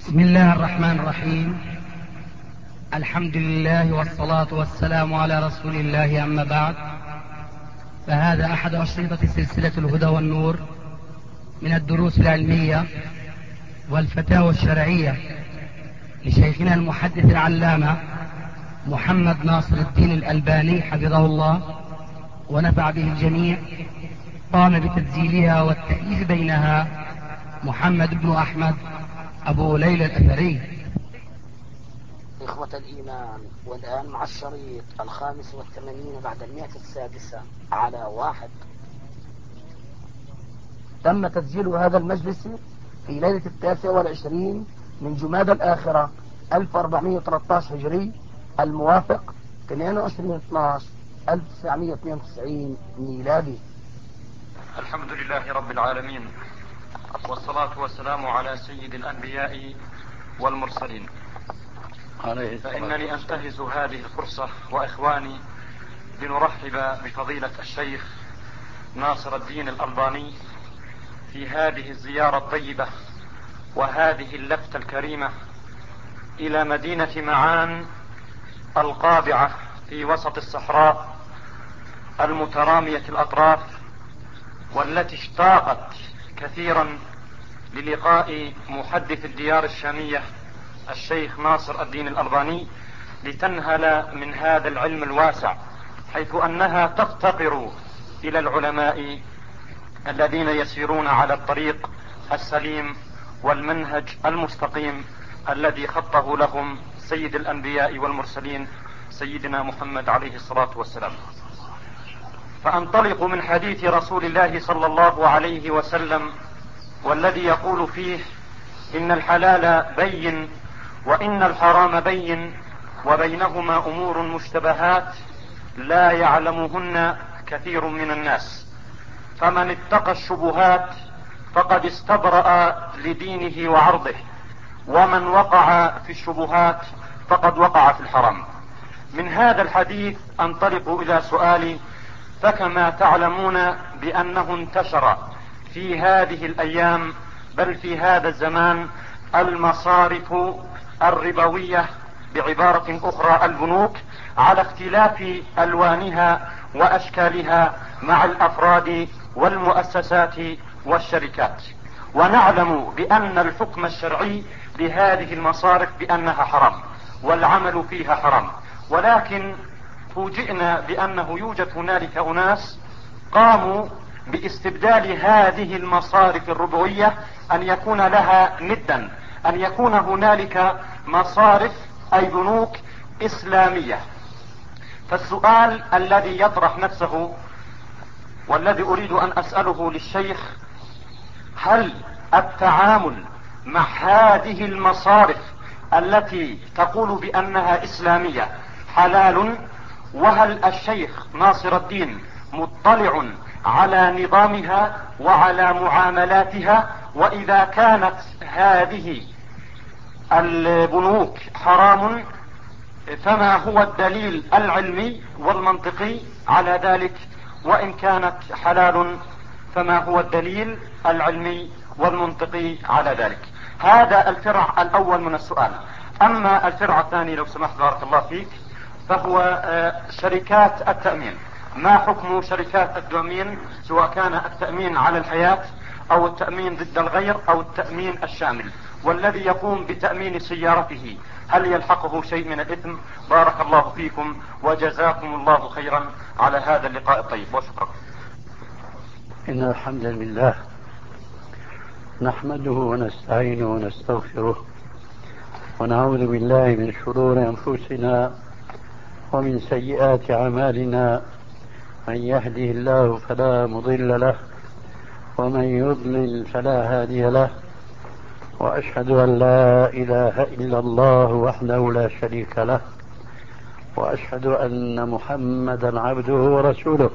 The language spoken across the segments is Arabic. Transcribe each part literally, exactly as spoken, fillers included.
بسم الله الرحمن الرحيم. الحمد لله والصلاة والسلام على رسول الله، أما بعد، فهذا أحد أشرطة سلسلة الهدى والنور من الدروس العلمية والفتاوى الشرعية لشيخنا المحدث العلامة محمد ناصر الدين الألباني حفظه الله ونفع به الجميع. قام بتسجيلها والتأليف بينها محمد بن أحمد أبو ليلى الأثري. إخوة الإيمان، والآن مع الشريط الخامس والثمانين بعد المئة السادسة على واحد. تم تسجيل هذا المجلس في ليلة التاسع والعشرين من جمادى الآخرة ألف وأربعمئة وثلاثة عشر هجري، الموافق اثنين وعشرين اثني عشر ألف وتسعمئة واثنين وتسعين ميلادي. الحمد لله رب العالمين، والصلاة والسلام على سيد الأنبياء والمرسلين. فإنني أنتهز هذه الفرصة وإخواني لنرحب بفضيلة الشيخ ناصر الدين الألباني في هذه الزيارة الطيبة وهذه اللفتة الكريمة إلى مدينة معان القابعة في وسط الصحراء المترامية الأطراف، والتي اشتاقت كثيرا للقاء محدث الديار الشامية الشيخ ناصر الدين الألباني لتنهل من هذا العلم الواسع، حيث أنها تفتقر إلى العلماء الذين يسيرون على الطريق السليم والمنهج المستقيم الذي خطه لهم سيد الأنبياء والمرسلين سيدنا محمد عليه الصلاة والسلام. فأنطلق من حديث رسول الله صلى الله عليه وسلم، والذي يقول فيه: إن الحلال بين وإن الحرام بين وبينهما أمور مشتبهات لا يعلمهن كثير من الناس، فمن اتقى الشبهات فقد استبرأ لدينه وعرضه، ومن وقع في الشبهات فقد وقع في الحرام. من هذا الحديث أنطلق إلى سؤالي: فكما تعلمون بأنه انتشر في هذه الأيام بل في هذا الزمان المصارف الربوية، بعبارة أخرى البنوك، على اختلاف ألوانها وأشكالها مع الأفراد والمؤسسات والشركات، ونعلم بأن الحكم الشرعي لهذه المصارف بأنها حرام والعمل فيها حرام، ولكن فوجئنا بأنه يوجد هنالك أناس قاموا باستبدال هذه المصارف الربوية أن يكون لها ندا، أن يكون هنالك مصارف أي بنوك إسلامية. فالسؤال الذي يطرح نفسه والذي أريد أن أسأله للشيخ: هل التعامل مع هذه المصارف التي تقول بأنها إسلامية حلال؟ وهل الشيخ ناصر الدين مطلع على نظامها وعلى معاملاتها؟ وإذا كانت هذه البنوك حرام فما هو الدليل العلمي والمنطقي على ذلك؟ وإن كانت حلال فما هو الدليل العلمي والمنطقي على ذلك؟ هذا الفرع الأول من السؤال. أما الفرع الثاني، لو سمحت بارك الله فيك، فهو شركات التأمين. ما حكم شركات التأمين، سواء كان التأمين على الحياة أو التأمين ضد الغير أو التأمين الشامل؟ والذي يقوم بتأمين سيارته هل يلحقه شيء من الإثم؟ بارك الله فيكم وجزاكم الله خيرا على هذا اللقاء الطيب، وشكرا. إن الحمد لله نحمده ونستعينه ونستغفره ونعوذ بالله من شرور أنفسنا ومن سيئات أعمالنا، من يهده الله فلا مضل له ومن يضلل فلا هادي له، وأشهد أن لا إله إلا الله وحده لا شريك له، وأشهد أن محمدا عبده ورسوله.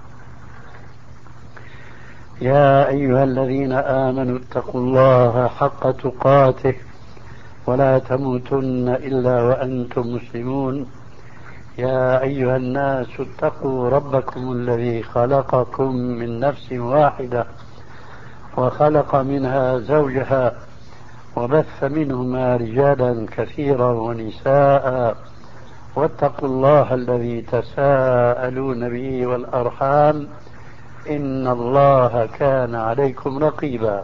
يا أيها الذين آمنوا اتقوا الله حق تقاته ولا تموتن إلا وأنتم مسلمون. يا أيها الناس اتقوا ربكم الذي خلقكم من نفس واحدة وخلق منها زوجها وبث منهما رجالا كثيرا ونساء واتقوا الله الذي تساءلون به والأرحام إن الله كان عليكم رقيبا.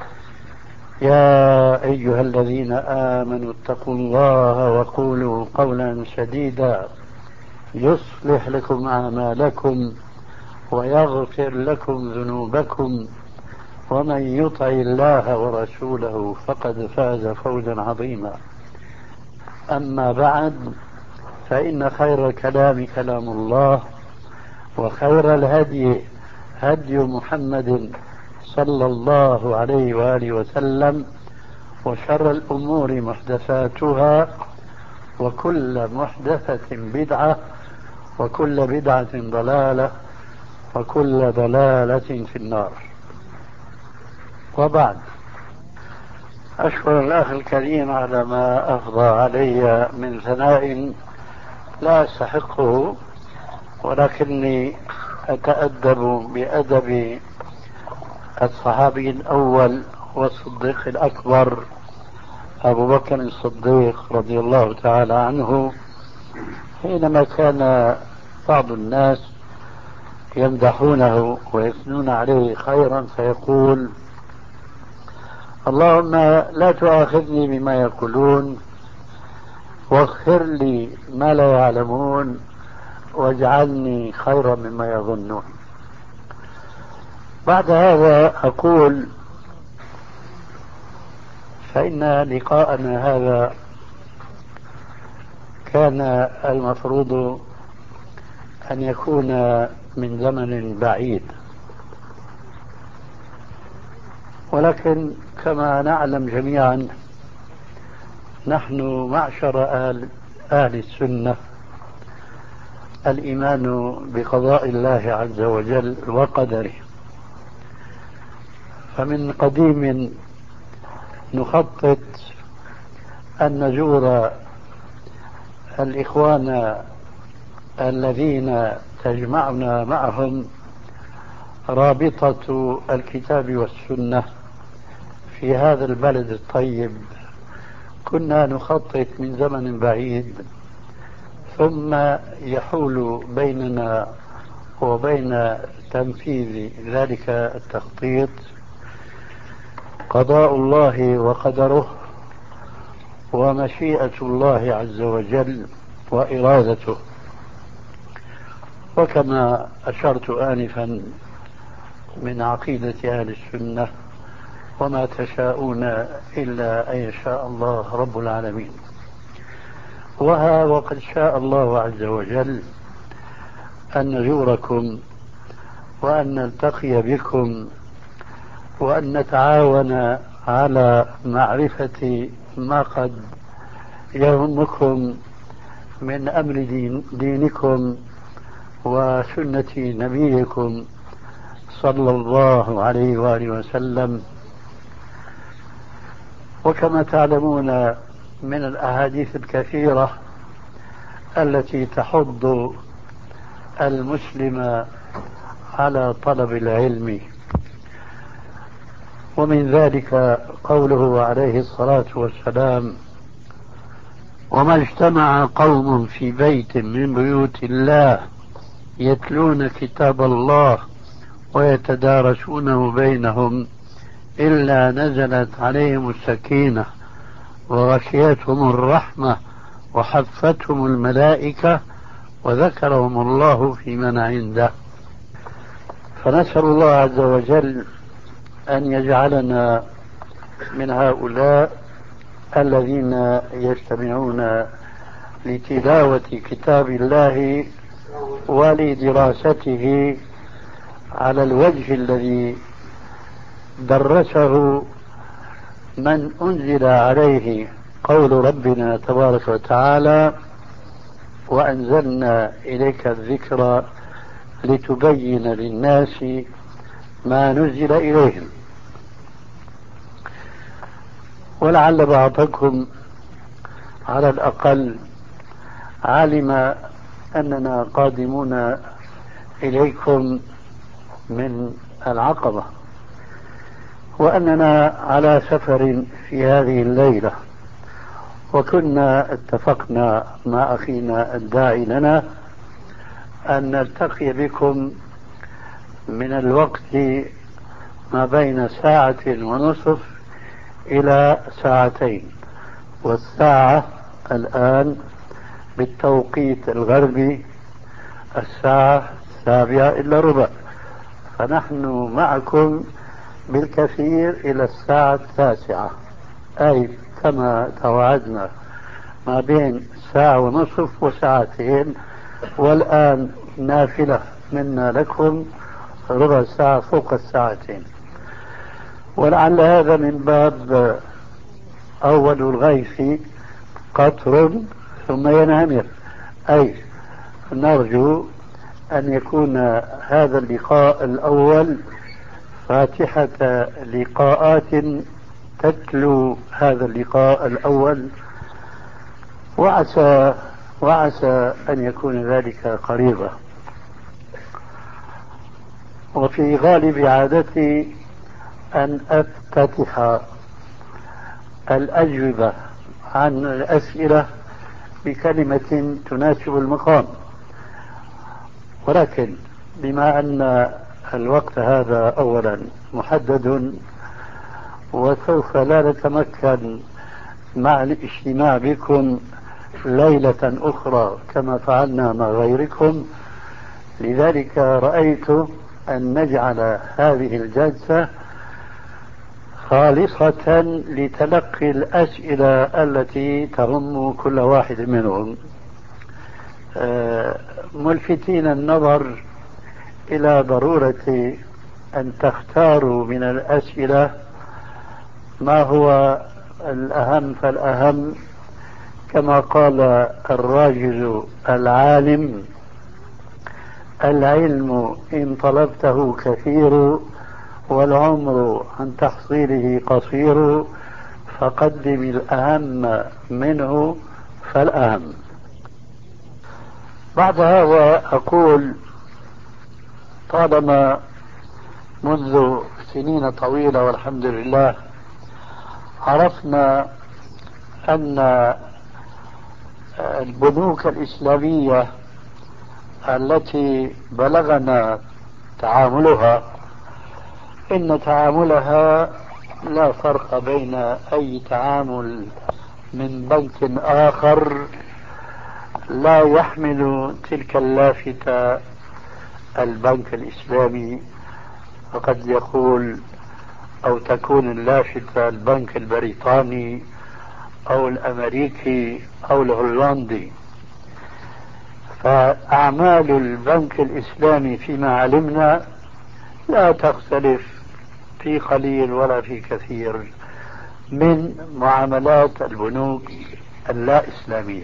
يا أيها الذين آمنوا اتقوا الله وقولوا قولا سديدا يصلح لكم أعمالكم ويغفر لكم ذنوبكم ومن يطع الله ورسوله فقد فاز فوزا عظيما. أما بعد، فإن خير الكلام كلام الله، وخير الهدي هدي محمد صلى الله عليه وآله وسلم، وشر الأمور محدثاتها، وكل محدثة بدعة، وكل بدعة ضلالة، وكل ضلالة في النار. وبعد، أشكر الأخ الكريم على ما أفضى علي من ثناء لا أستحقه، ولكني أتأدب بأدب الصحابي الأول والصديق الأكبر أبو بكر الصديق رضي الله تعالى عنه، حينما كان بعض الناس يمدحونه ويثنون عليه خيرا فيقول: اللهم لا تؤاخذني بما يقولون، واغفر لي ما لا يعلمون، واجعلني خيرا مما يظنون. بعد هذا أقول: فإن لقاءنا هذا كان المفروض أن يكون من زمن بعيد، ولكن كما نعلم جميعا نحن معشر أهل, أهل السنة الإيمان بقضاء الله عز وجل وقدره، فمن قديم نخطط أن نزور الإخوان الذين تجمعنا معهم رابطة الكتاب والسنة في هذا البلد الطيب. كنا نخطط من زمن بعيد، ثم يحول بيننا وبين تنفيذ ذلك التخطيط قضاء الله وقدره ومشيئة الله عز وجل وإرادته. وكما أشرت آنفا من عقيدة أهل السنة: وما تشاءون إلا أن يشاء الله رب العالمين. وها وقد شاء الله عز وجل أن نزوركم وأن نلتقي بكم وأن نتعاون على معرفة ما قد يهمكم من أمر دين دينكم وسنة نبيكم صلى الله عليه وآله وسلم. وكما تعلمون من الأحاديث الكثيرة التي تحض المسلم على طلب العلم، ومن ذلك قوله عليه الصلاة والسلام: وما اجتمع قوم في بيت من بيوت الله يتلون كتاب الله ويتدارسونه بينهم إلا نزلت عليهم السكينة وغشيتهم الرحمة وحفتهم الملائكة وذكرهم الله في من عنده. فنسأل الله عز وجل أن يجعلنا من هؤلاء الذين يجتمعون لتلاوة كتاب الله ولدراسته على الوجه الذي درسه من أنزل عليه قول ربنا تبارك وتعالى: وأنزلنا إليك الذكر لتبين للناس ما نزل إليهم. ولعل بعضكم على الأقل علم أننا قادمون إليكم من العقبة، وأننا على سفر في هذه الليلة، وكنا اتفقنا مع أخينا الداعي لنا أن نلتقي بكم من الوقت ما بين ساعة ونصف إلى ساعتين، والساعة الآن بالتوقيت الغربي الساعة السابعة إلا ربع، فنحن معكم بالكثير إلى الساعة التاسعة، أي كما توعدنا ما بين ساعة ونصف وساعتين، والآن نافلة منا لكم ربع ساعة فوق الساعتين. ولعل هذا من باب أول الغيث قطر ثم ينهمر، أي نرجو أن يكون هذا اللقاء الأول فاتحة لقاءات تتلو هذا اللقاء الأول، وعسى وعسى أن يكون ذلك قريبا. وفي غالب عادتي أن أفتتح الأجوبة عن الأسئلة بكلمة تناسب المقام، ولكن بما أن الوقت هذا أولا محدد، وسوف لا نتمكن مع الاجتماع بكم ليلة أخرى كما فعلنا مع غيركم، لذلك رأيت أن نجعل هذه الجلسة خالصة لتلقي الأسئلة التي تهم كل واحد منهم، ملفتين النظر إلى ضرورة أن تختاروا من الأسئلة ما هو الأهم فالأهم، كما قال الراجل العالم: العلم إن طلبته كثير والعمر عن تحصيله قصير، فقدم الأهم منه فالأهم. بعد هذا أقول: طالما منذ سنين طويلة والحمد لله عرفنا أن البنوك الإسلامية التي بلغنا تعاملها إن تعاملها لا فرق بين أي تعامل من بنك آخر لا يحمل تلك اللافتة البنك الإسلامي، فقد يقول أو تكون اللافتة البنك البريطاني أو الأمريكي أو الهولندي. فأعمال البنك الإسلامي فيما علمنا لا تختلف في قليل ولا في كثير من معاملات البنوك اللا إسلامية.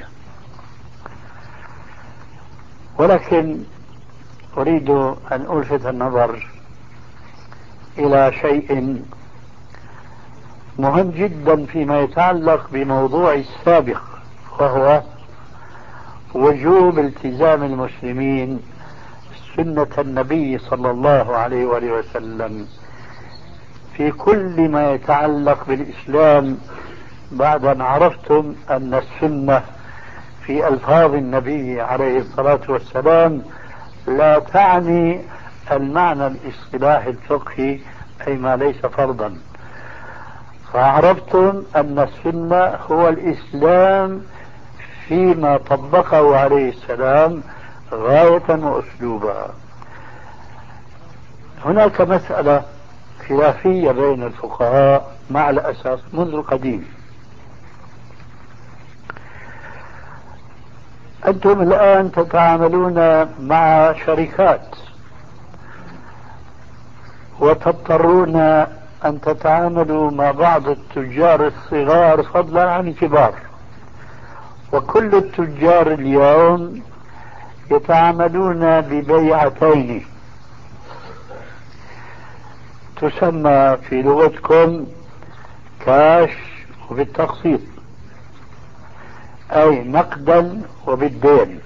ولكن أريد أن ألفت النظر إلى شيء مهم جدا فيما يتعلق بموضوع السابق، وهو وجوب التزام المسلمين سنة النبي صلى الله عليه وآله وسلم في كل ما يتعلق بالإسلام، بعد أن عرفتم أن السنة في ألفاظ النبي عليه الصلاة والسلام لا تعني المعنى الاصطلاحي الفقهي، أي ما ليس فرضا. فعرفتم أن السنة هو الإسلام فيما طبقه عليه السلام غاية وأسلوبا. هناك مسألة خلافية بين الفقهاء مع الأسف منذ القديم. أنتم الآن تتعاملون مع شركات وتضطرون أن تتعاملوا مع بعض التجار الصغار فضلا عن الكبار، وكل التجار اليوم يتعاملون ببيعتين تسمى في لغتكم كاش وبالتقسيط، أي نقدا وبالدين،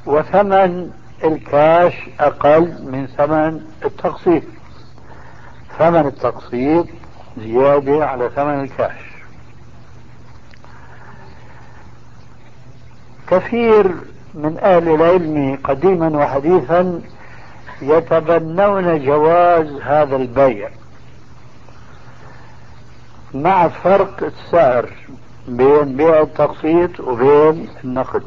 وثمن الكاش أقل من ثمن التقسيط. ثمن التقسيط زيادة على ثمن الكاش. كثير من أهل العلم قديما وحديثا يتبنون جواز هذا البيع مع فرق السعر بين بيع التقسيط وبين النقد،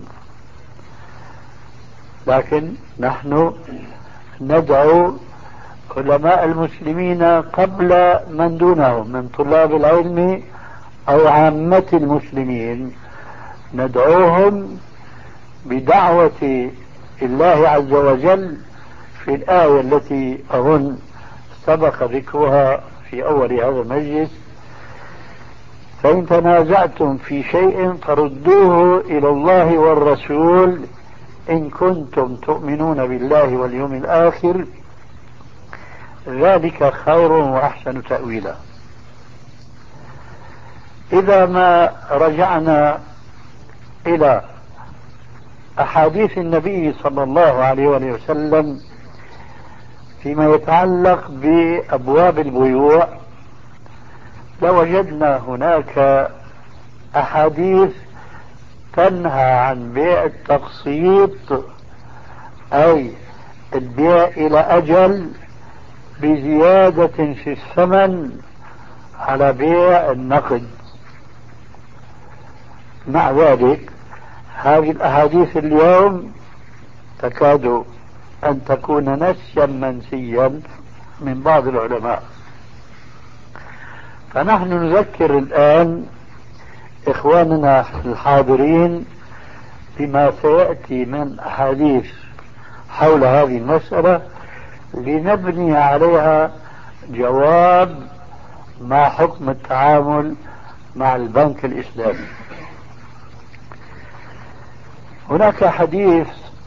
لكن نحن ندعو علماء المسلمين قبل من دونهم من طلاب العلم أو عامة المسلمين، ندعوهم بدعوة الله عز وجل في الآية التي أظن سبق ذكرها في أول هذا المجلس: فإن تنازعتم في شيء فردوه إلى الله والرسول إن كنتم تؤمنون بالله واليوم الآخر ذلك خير وأحسن تأويلا. إذا ما رجعنا إلى أحاديث النبي صلى الله عليه وسلم فيما يتعلق بأبواب البيوع، لوجدنا هناك أحاديث تنهى عن بيع التقسيط أي البيع إلى أجل بزيادة في الثمن على بيع النقد. مع ذلك هذه الأحاديث اليوم تكاد أن تكون نسيا منسيا من بعض العلماء، فنحن نذكر الآن إخواننا الحاضرين بما سيأتي من أحاديث حول هذه المسألة لنبني عليها جواب ما حكم التعامل مع البنك الإسلامي. هناك حديث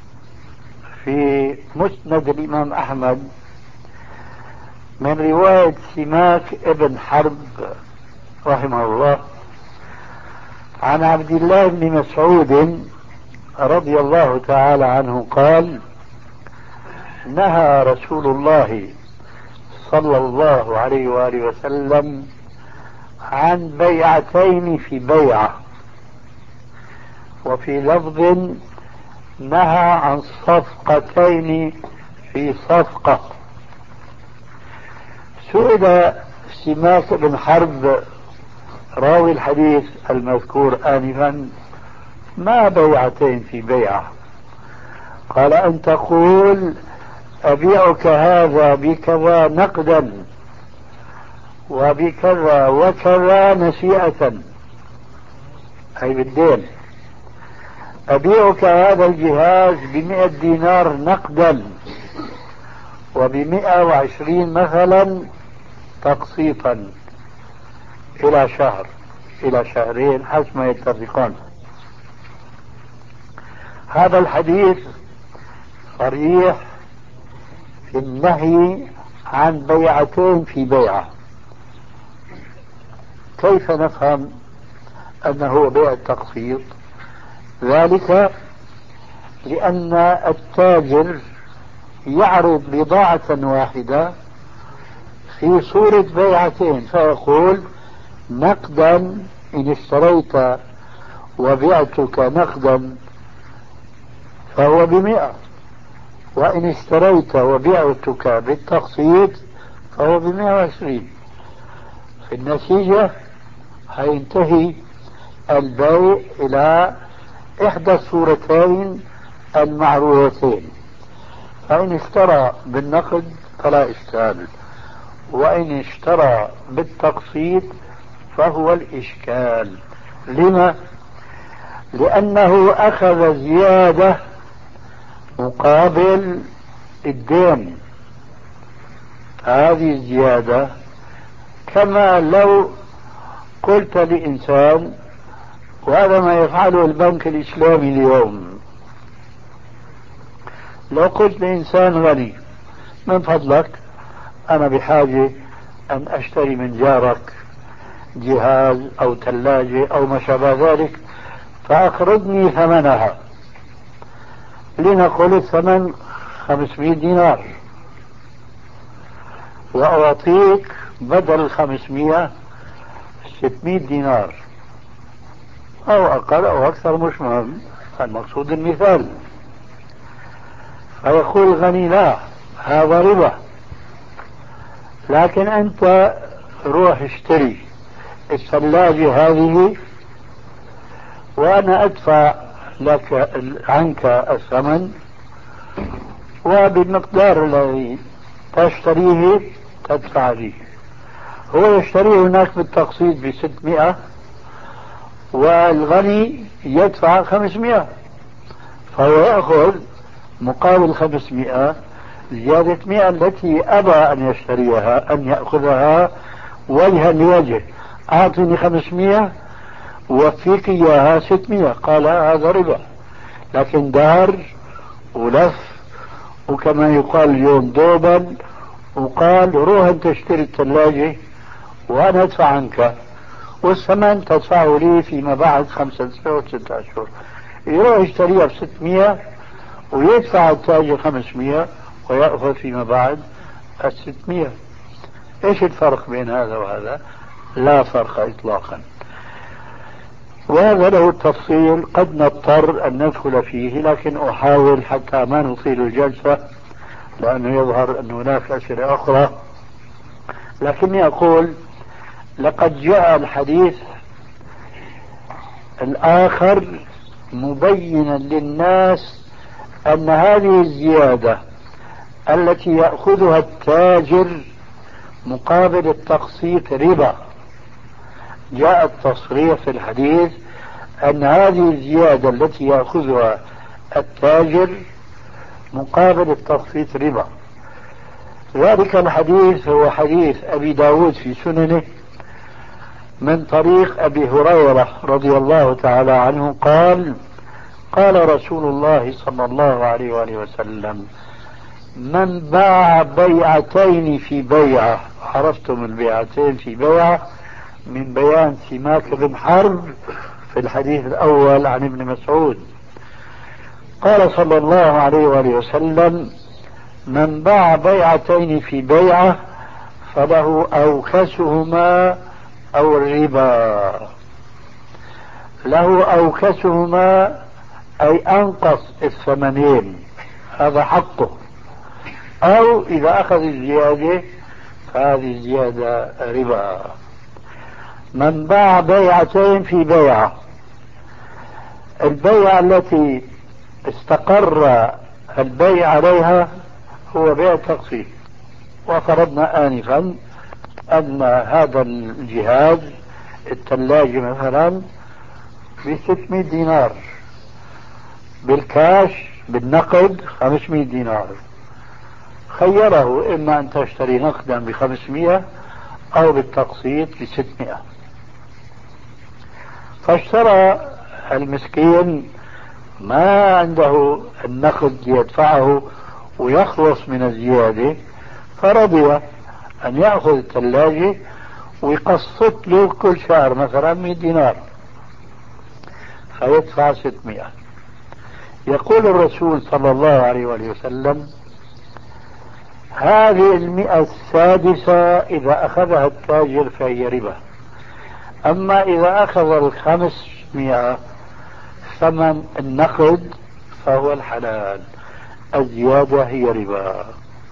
في مسند الإمام أحمد من رواية سماك ابن حرب رحمه الله عن عبد الله بن مسعود رضي الله تعالى عنه قال: نهى رسول الله صلى الله عليه وآله وسلم عن بيعتين في بيعة، وفي لفظ نهى عن صفقتين في صفقة. سئل سماك بن حرب راوي الحديث المذكور آنفا: ما بيعتين في بيعة؟ قال: أن تقول أبيعك هذا بكذا نقدا وبكذا وكذا نسيئة، أي بالدين. أبيعك هذا الجهاز بمئة دينار نقدا وبمئة وعشرين مثلا تقسيطا إلى شهر إلى شهرين حسب ما يتفقون. هذا الحديث صريح في النهي عن بيعتين في بيعة. كيف نفهم أنه هو بيع التقسيط؟ ذلك لأن التاجر يعرض بضاعة واحدة في صورة بيعتين، فيقول: نقدا إن اشتريت وبعتك نقدا فهو بمئة، وإن اشتريت وبعتك بالتقسيط فهو بمئة وعشرين. في النتيجة هينتهي البيع إلى إحدى الصورتين المعروفتين، فإن اشترى بالنقد فلا إشكال، وإن اشترى بالتقسيط فهو الإشكال. لما؟ لأنه أخذ زيادة مقابل الدين. هذه الزيادة كما لو قلت لإنسان، وهذا ما يفعله البنك الإسلامي اليوم، لو قلت لإنسان غني: من فضلك أنا بحاجة أن أشتري من جارك جهاز أو ثلاجة أو ما شابه ذلك فأقرضني ثمنها، لنقل الثمن خمسمائة دينار، وأعطيك بدل خمسمائة ستمائة دينار أو أقل أو أكثر، مش مهم، المقصود المثال. فيقول الغني لا، هذا ربا، لكن أنت روح اشتري الثلاجة هذه وأنا أدفع لك عنك الثمن، وبالمقدار الذي تشتريه تدفع لي. هو يشتريه هناك بالتقسيط بستمائة والغني يدفع خمسمائة، فهو يأخذ مقابل خمسمائة زيادة مئة التي أبى أن يشتريها، أن يأخذها وجها لوجه. أعطني خمسمائة وفيك إياها ستمائة، قال هذا ربا. لكن دار ولف، وكما يقال اليوم دوبا، وقال روح انت اشتري الثلاجة وانا ادفع عنك، والثمن تدفعه لي فيما بعد خمسة اشهر ستة اشهر. يروح يشتريها بستمائة ويدفع التاجر خمسمائة ويأخذ فيما بعد الستمائة. ايش الفرق بين هذا وهذا؟ لا فرق اطلاقا. وهذا له التفصيل قد نضطر ان ندخل فيه، لكن احاول حتى ما نطيل الجلسة لانه يظهر ان هناك اسئلة اخرى. لكني اقول لقد جاء الحديث الاخر مبينا للناس ان هذه الزيادة التي يأخذها التاجر مقابل التقسيط ربا. جاء التصريح في الحديث أن هذه الزيادة التي يأخذها التاجر مقابل التقسيط ربا. ذلك الحديث هو حديث أبي داود في سننه من طريق أبي هريرة رضي الله تعالى عنه قال: قال رسول الله صلى الله عليه وآله وسلم: من باع بيعتين في بيعة. عرفتم البيعتين في بيعة من بيان سماك بن حرب في الحديث الأول عن ابن مسعود. قال صلى الله عليه وآله وسلم: من باع بيعتين في بيعة فله أوكسهما أو الربا. له أوكسهما أي أنقص الثمنين، هذا حقه، أو إذا أخذ الزيادة فهذه الزيادة ربا. من باع بيعتين في بيعة، البيعة التي استقر البيع عليها هو بيع التقسيط. وفرضنا آنفا أن هذا الجهاز الثلاجة مثلا بستمائة دينار، بالكاش بالنقد خمسمائة دينار. خيره إما أن تشتري نقدا بخمسمائة أو بالتقسيط بستمائة. فاشترى المسكين ما عنده النقد يدفعه ويخلص من الزيادة، فرضي أن يأخذ الثلاجة ويقسط له كل شهر مثلا مئة دينار فيدفع ستمائة. يقول الرسول صلى الله عليه وسلم: هذه المئة السادسة إذا أخذها التاجر فهي ربا. أما إذا أخذ الخمسمائة ثمن النقد فهو الحلال، الزيادة هي ربا.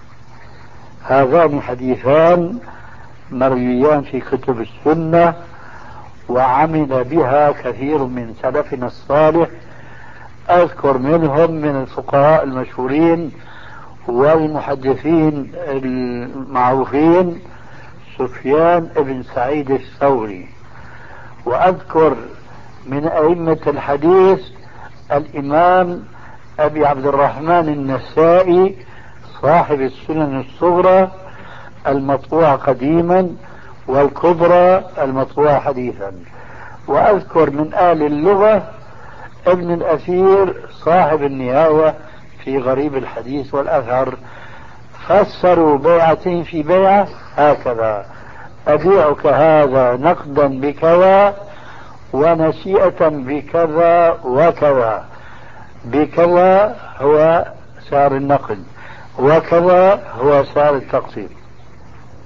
هذان حديثان مرويان في كتب السنة وعمل بها كثير من سلفنا الصالح. أذكر منهم من الفقهاء المشهورين والمحدثين المعروفين سفيان بن سعيد الثوري، وأذكر من أئمة الحديث الإمام أبي عبد الرحمن النسائي صاحب السنن الصغرى المطبوعة قديما والكبرى المطبوعة حديثا. وأذكر من آل اللغة ابن الأثير صاحب النهاية في غريب الحديث والأثر. فسروا بيعتين في بيعة هكذا: أبيعك هذا نقدا بكذا ونسيئة بكذا وكذا. بكذا هو سعر النقد وكذا هو سعر التقسيط.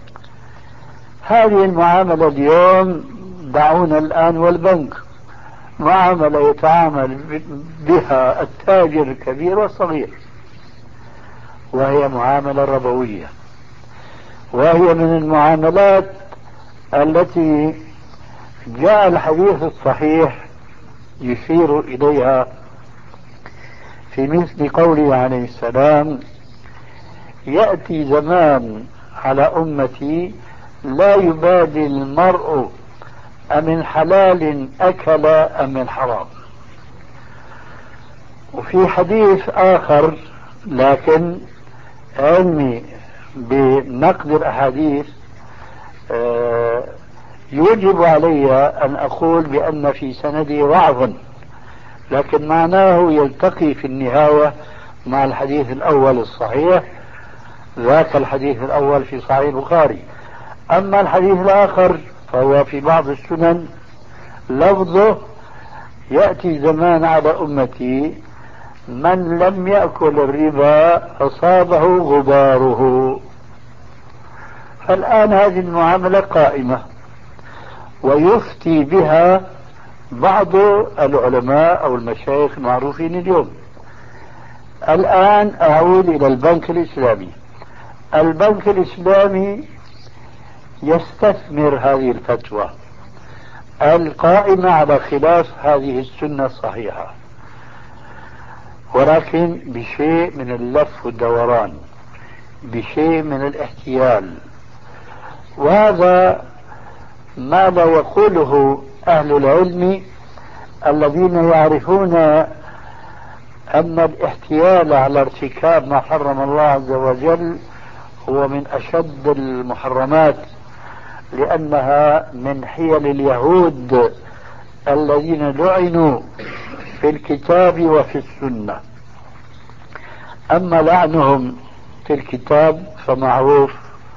هذه المعاملة اليوم دعونا الآن والبنك، معاملة يتعامل بها التاجر الكبير والصغير، وهي معاملة ربوية، وهي من المعاملات التي جاء الحديث الصحيح يشير إليها في مثل قوله عليه السلام: يأتي زمان على أمتي لا يبالي المرء أمن حلال أكل أم من حرام. وفي حديث آخر لكن علمي بنقد الأحاديث يوجب علي أن أقول بأن في سنده ضعف، لكن معناه يلتقي في النهاية مع الحديث الأول الصحيح، ذاك الحديث الأول في صحيح البخاري. أما الحديث الآخر فهو في بعض السنن، لفظه: يأتي زمان على أمتي من لم يأكل الربا أصابه غباره. فالآن هذه المعاملة قائمة ويفتي بها بعض العلماء أو المشايخ المعروفين اليوم. الآن أعود إلى البنك الإسلامي. البنك الإسلامي يستثمر هذه الفتوى القائمة على خلاف هذه السنة الصحيحة، ولكن بشيء من اللف والدوران، بشيء من الاحتيال، وهذا ما لا يقوله أهل العلم الذين يعرفون أن الاحتيال على ارتكاب ما حرم الله عز وجل هو من أشد المحرمات، لأنها من حيل اليهود الذين لعنوا في الكتاب وفي السنة. أما لعنهم في الكتاب فمعروف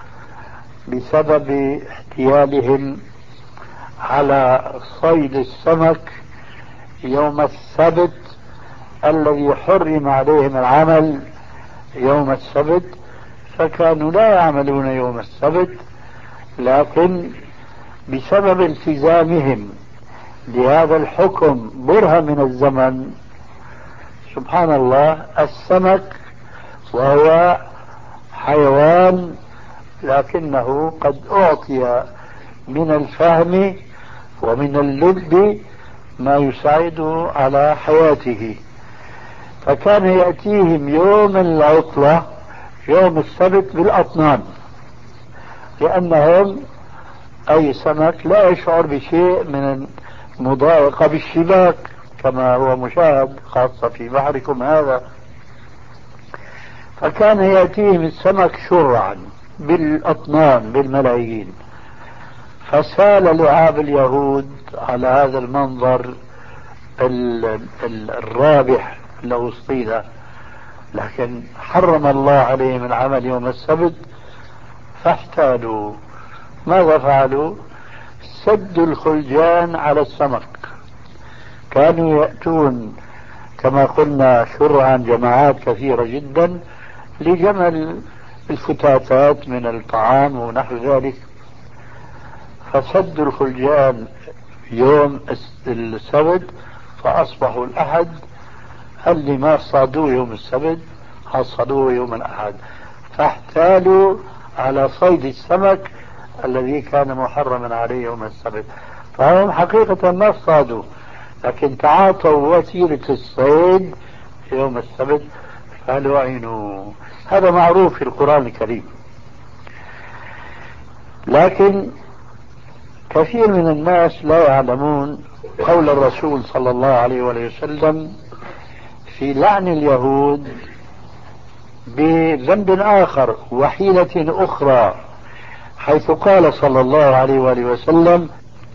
بسبب احتيالهم على صيد السمك يوم السبت الذي حرم عليهم العمل يوم السبت، فكانوا لا يعملون يوم السبت، لكن بسبب التزامهم لهذا الحكم برهة من الزمن، سبحان الله، السمك وهو حيوان لكنه قد أعطي من الفهم ومن اللب ما يساعده على حياته، فكان يأتيهم يوم العطلة يوم السبت بالأطنان، لأنهم أي سمك لا يشعر بشيء من المضايقة بالشباك كما هو مشاهد خاصة في بحركم هذا، فكان يأتيهم السمك شرعا بالأطنان بالملايين. فسال لعاب اليهود على هذا المنظر الرابح له صيدة، لكن حرم الله عليهم العمل يوم السبت فاحتالوا. ماذا فعلوا؟ سدوا الخلجان على السمك، كانوا يأتون كما قلنا شرعا جماعات كثيرة جدا لجمل الفتاتات من الطعام ونحو ذلك، فسدوا الخلجان يوم السبت فأصبحوا الأحد اللي ما صادوه يوم السبت حصلوه يوم الأحد، فاحتالوا على صيد السمك الذي كان محرما عليه يوم السبت. فهم حقيقة ما صادوا، لكن تعاطوا وسيلة الصيد يوم السبت فلعنوا. هذا معروف في القرآن الكريم، لكن كثير من الناس لا يعلمون قول الرسول صلى الله عليه وسلم في لعن اليهود بذنب آخر وحيلة أخرى، حيث قال صلى الله عليه وآله وسلم: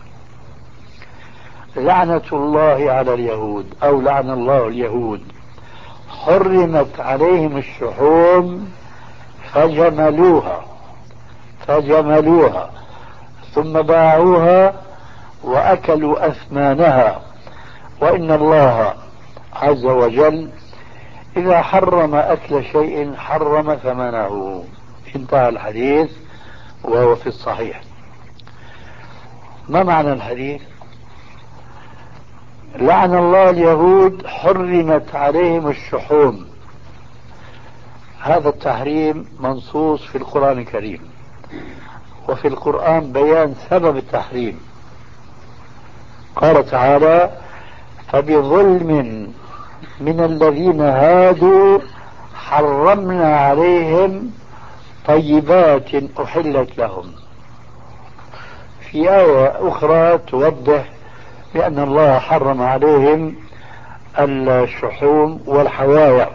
لعنة الله على اليهود أو لعن الله اليهود، حرمت عليهم الشحوم فجملوها فجملوها ثم باعوها وأكلوا أثمانها، وإن الله عز وجل إذا حرم أكل شيء حرم ثمنه. انتهى الحديث وهو في الصحيح. ما معنى الحديث؟ لعن الله اليهود حرمت عليهم الشحوم. هذا التحريم منصوص في القرآن الكريم، وفي القرآن بيان سبب التحريم. قال تعالى: فبظلم من الذين هادوا حرمنا عليهم طيبات أحلت لهم. في آية أخرى توضح بأن الله حرم عليهم الشحوم والحوايا.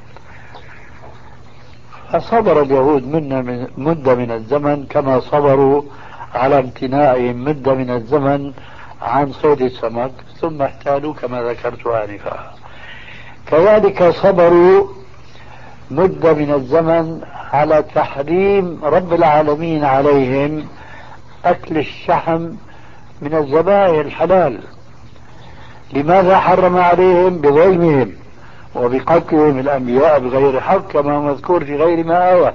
فصبر اليهود منا من مدة من الزمن كما صبروا على امتناعهم مدة من الزمن عن صيد السمك، ثم احتالوا كما ذكرت آنفا. كذلك صبروا مدة من الزمن على تحريم رب العالمين عليهم أكل الشحم من الذبائح الحلال. لماذا حرم عليهم؟ بظلمهم وبقتلهم الأنبياء بغير حق كما مذكور في غير ما آوى.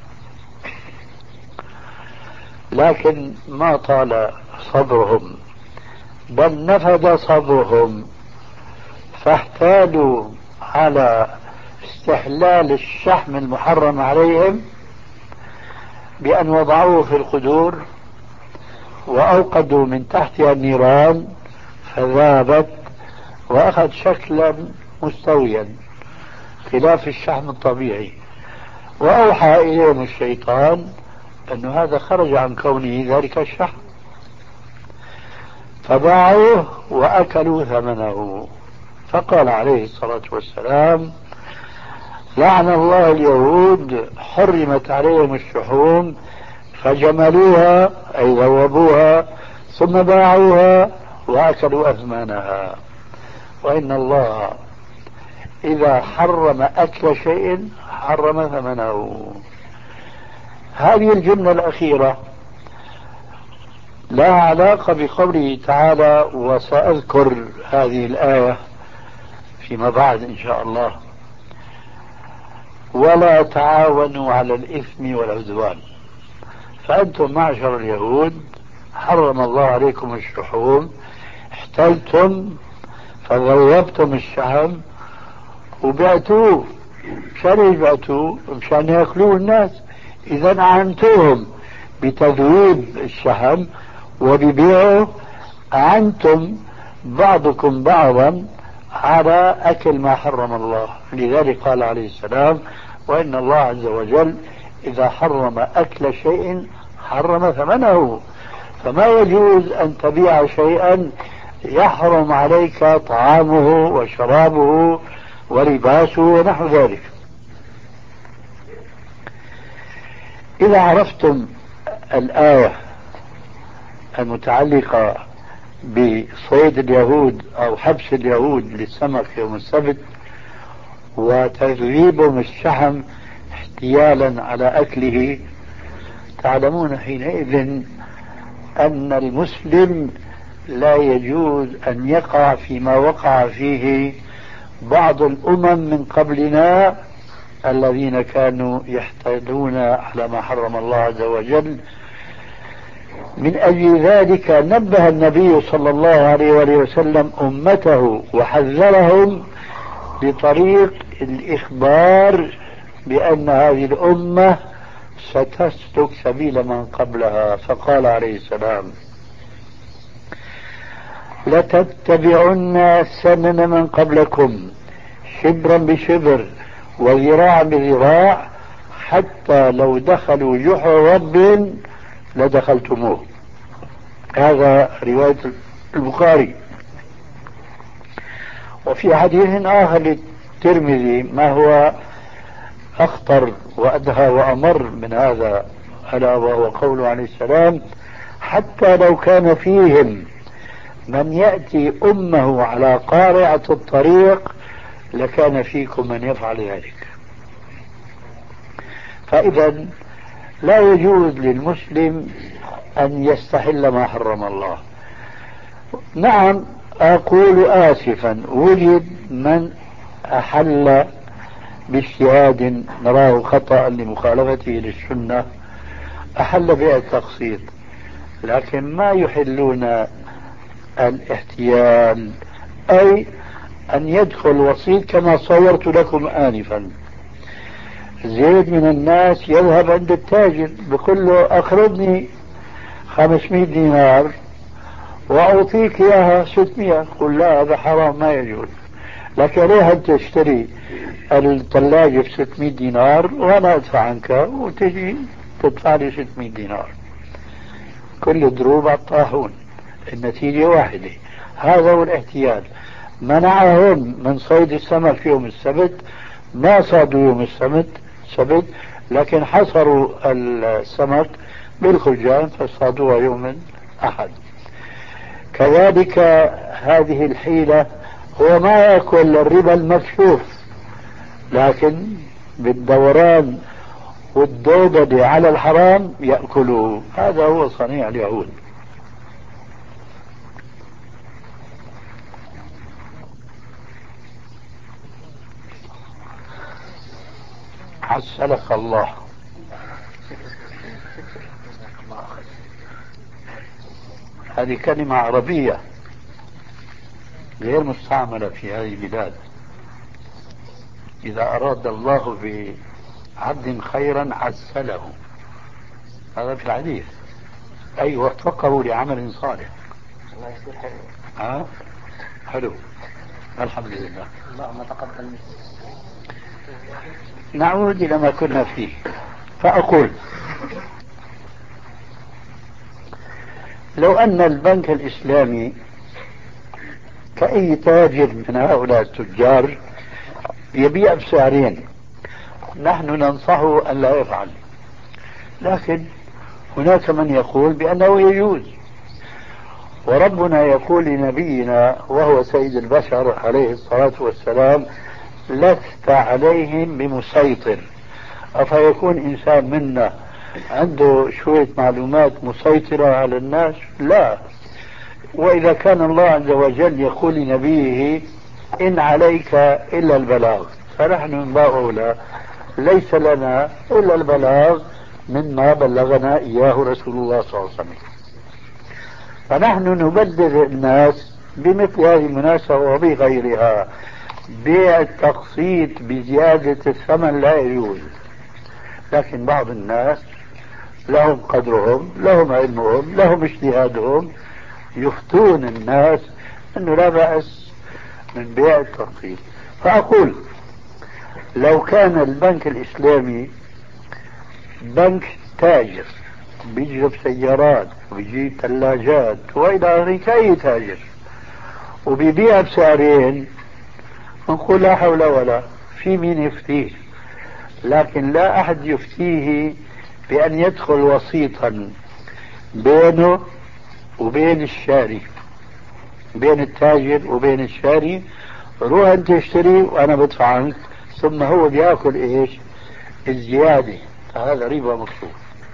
لكن ما طال صبرهم، بل نفذ صبرهم، فاحتالوا على استحلال الشحم المحرم عليهم بأن وضعوه في القدور وأوقدوا من تحتها النيران فذابت وأخذ شكلا مستويا خلاف الشحم الطبيعي، وأوحى إليهم الشيطان أن هذا خرج عن كونه ذلك الشحم، فباعوه وأكلوا ثمنه. فقال عليه الصلاة والسلام: لعن الله اليهود حرمت عليهم الشحوم فجملوها أي ذوبوها ثم باعوها وأكلوا أثمانها. وإن الله إذا حرم أكل شيء حرم ثمنه. هذه الجملة الأخيرة لا علاقة بقوله تعالى، وسأذكر هذه الآية فيما بعد إن شاء الله: ولا تعاونوا على الإثم والعدوان. فأنتم معشر اليهود حرم الله عليكم الشحوم، احتلتم فذوبتم الشحم وبعتوه. مشان ايش بعتوه؟ مشان ياكلوه الناس. إذا أعنتوهم بتذويب الشحم وببيعه، أعنتم بعضكم بعضا على أكل ما حرم الله. لذلك قال عليه السلام: وإن الله عز وجل إذا حرم أكل شيء حرم ثمنه. فما يجوز أن تبيع شيئا يحرم عليك طعامه وشرابه ولباسه ونحو ذلك. إذا عرفتم الآية المتعلقة بصيد اليهود أو حبس اليهود للسمك يوم السبت وتذويبهم الشحم احتيالا على أكله، تعلمون حينئذ أن المسلم لا يجوز أن يقع فيما وقع فيه بعض الأمم من قبلنا الذين كانوا يحتالون على ما حرم الله عز وجل. من أجل ذلك نبه النبي صلى الله عليه وآله وسلم أمته وحذرهم بطريق الإخبار بأن هذه الأمة ستسلك سبيل من قبلها. فقال عليه السلام: لتتبعن سنن من قبلكم شبرا بشبر وذراعا بذراع حتى لو دخلوا جحر رب لدخلتموه. هذا رواية البخاري. وفي حديث آخر للترمذي ما هو أخطر وأدهى وأمر من هذا، ألا وهو قوله عليه السلام: حتى لو كان فيهم من يأتي أمه على قارعة الطريق لكان فيكم من يفعل ذلك. فإذا لا يجوز للمسلم أن يستحل ما حرم الله. نعم، أقول آسفا، وجد من أحل باجتهاد نراه خطأ لمخالفته للسنة، أحل بها التقسيط، لكن ما يحلون الاحتيال، أي أن يدخل وسيط كما صورت لكم آنفا. زيد من الناس يذهب عند التاجر بيقول له أقرضني خمسمائة دينار وأعطيك إياها ستمائة، قل لا هذا حرام ما يجوز، لكن ليه أنت تشتري الثلاجة ب ستمائة دينار وأنا أدفع عنك وتجي تدفع لي ستمائة دينار. كل ضروب على الطاحون، النتيجة واحدة. هذا هو الاحتيال. منعهم من صيد السمك يوم السبت، ما صادوا يوم السبت سبت لكن حصروا السمك بالخجان فصادوها يوم الأحد. كذلك هذه الحيلة، هو ما يأكل الربا المكشوف، لكن بالدوران والدودة على الحرام يأكله. هذا هو صنيع اليهود. عسلك الله. هذه كلمة عربية غير مستعملة في هذه البلاد. إذا أراد الله بعبد خيرا عسله، هذا في الحديث، أي وفقه لعمل صالح. الله يصير حلو. ها حلو، الحمد لله. اللهم تقبل. نعود إلى ما كنا فيه، فأقول لو أن البنك الإسلامي كأي تاجر من هؤلاء التجار يبيع بسعرين، نحن ننصحه أن لا يفعل، لكن هناك من يقول بأنه يجوز. وربنا يقول لنبينا وهو سيد البشر عليه الصلاة والسلام: لست عليهم بمسيطر. أفيكون إنسان منا عنده شوية معلومات مسيطرة على الناس؟ لا. وإذا كان الله عز وجل يقول لنبيه: إن عليك إلا البلاغ، فنحن من باب أولى ليس لنا إلا البلاغ مما بلغنا إياه رسول الله صلى الله عليه وسلم. فنحن نبلغ الناس بمثل هذه المناسبة وبغيرها. بيع التقسيط بزيادة الثمن لا يجوز، لكن بعض الناس لهم قدرهم، لهم علمهم، لهم اجتهادهم، يفتون الناس أنه لا بأس من بيع التقسيط. فأقول لو كان البنك الإسلامي بنك تاجر بيجيب سيارات وبيجيب ثلاجات وإلى آخره كأي تاجر وبيبيع بسعرين، نقول لا حول ولا، في مين يفتيه. لكن لا أحد يفتيه بأن يدخل وسيطا بينه وبين الشاري، بين التاجر وبين الشاري، روح انت اشتري وانا بدفع عنك، ثم هو بياكل ايش؟ الزيادة. فهذا ربا مكشوف.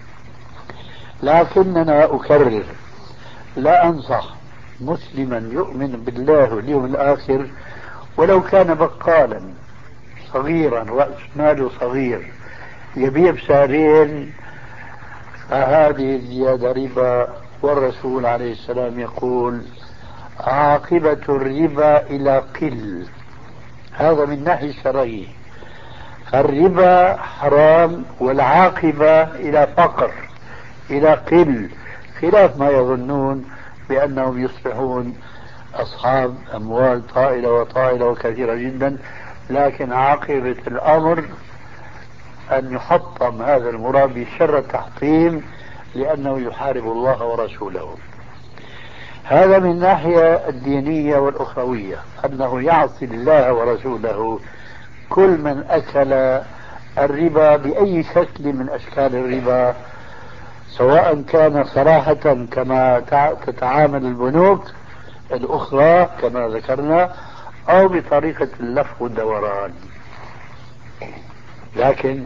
لكننا اكرر، لا انصح مسلما يؤمن بالله واليوم الاخر ولو كان بقالا صغيرا رأس ماله صغير يبيع بسعرين، فهذه الزيادة ربا. والرسول عليه السلام يقول: عاقبة الربا إلى قل. هذا من ناحية شرعية، الربا حرام والعاقبة إلى فقر، إلى قل، خلاف ما يظنون بأنهم يصبحون أصحاب أموال طائلة وطائلة وكثيرة جدا. لكن عاقبة الأمر أن يحطم هذا المرابي شر التحطيم، لأنه يحارب الله ورسوله. هذا من الناحية الدينية والأخروية، أنه يعصي الله ورسوله. كل من أكل الربا بأي شكل من أشكال الربا، سواء كان صراحة كما تتعامل البنوك الأخرى كما ذكرنا، أو بطريقة اللف والدوران. لكن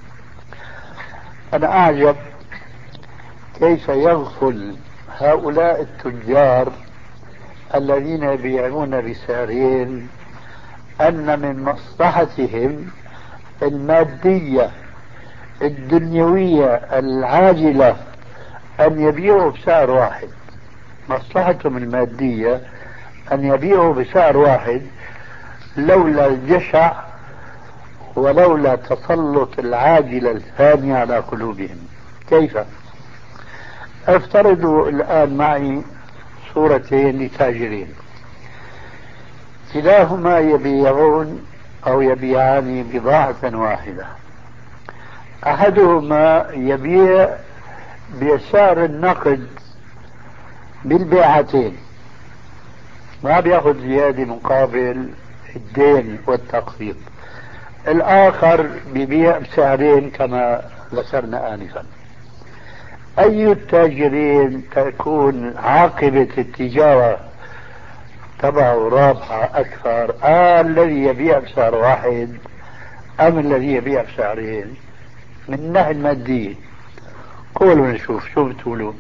أنا أعجب كيف يغفل هؤلاء التجار الذين يبيعون بسعرين أن من مصلحتهم المادية الدنيوية العاجلة أن يبيعوا بسعر واحد، مصلحتهم المادية أن يبيعوا بسعر واحد لولا الجشع ولولا تسلط العاجلة الثانية على قلوبهم. كيف؟ افترضوا الآن معي صورتين لتاجرين، كلاهما يبيعون أو يبيعان بضاعة واحدة. أحدهما يبيع بسعر النقد بالبيعتين، ما بياخذ زيادة مقابل الدين والتقسيط. الآخر بيبيع بسعرين كما ذكرنا آنفا. أي التاجرين تكون عاقبة التجارة تبعه رابحة أكثر؟ آه الذي يبيع بسعر واحد أم الذي يبيع بسعرين؟ من الناحية المادية قولوا نشوف شو بتقولوا.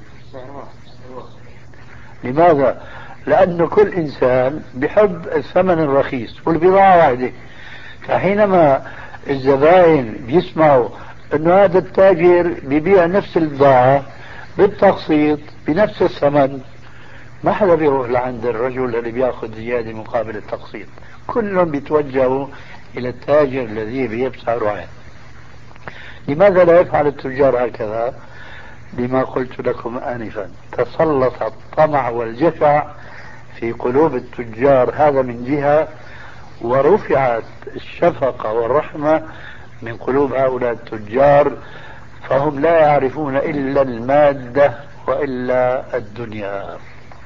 لماذا؟ لأن كل إنسان بحب الثمن الرخيص والبضاعة واحدة. فحينما الزبائن بيسمعوا أنه هذا التاجر بيبيع نفس البضاعة بالتقسيط بنفس الثمن، ما حدا بيروح لعند الرجل اللي بياخذ زيادة مقابل التقسيط، كلهم بيتوجهوا إلى التاجر الذي يبيع بسعر واحد. لماذا لا يفعل التجار هكذا؟ لما قلت لكم آنفا، تسلط الطمع والجشع في قلوب التجار، هذا من جهة، ورفعت الشفقة والرحمة من قلوب هؤلاء التجار، فهم لا يعرفون إلا المادة وإلا الدنيا.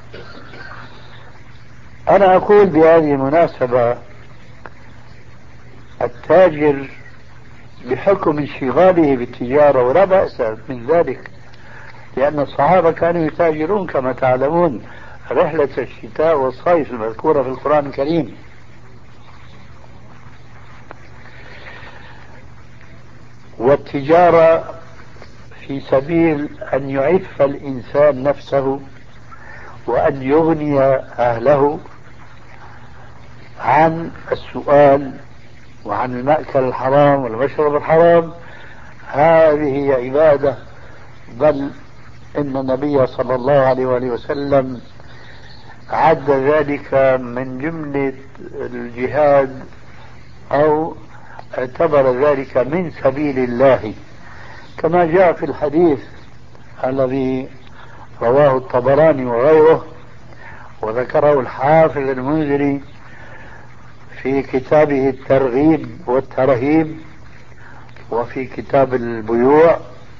أنا أقول بهذه المناسبة التاجر بحكم انشغاله بالتجارة، ولا بأس من ذلك، لأن الصحابة كانوا يتاجرون كما تعلمون رحلة الشتاء والصيف المذكورة في القرآن الكريم. والتجارة في سبيل أن يعف الإنسان نفسه وأن يغني أهله عن السؤال وعن المأكل الحرام والمشرب الحرام، هذه عبادة. بل إن النبي صلى الله عليه وآله وسلم عد ذلك من جملة الجهاد، أو اعتبر ذلك من سبيل الله، كما جاء في الحديث الذي رواه الطبراني وغيره وذكره الحافظ المنذري في كتابه الترغيب والترهيب وفي كتاب البيوع،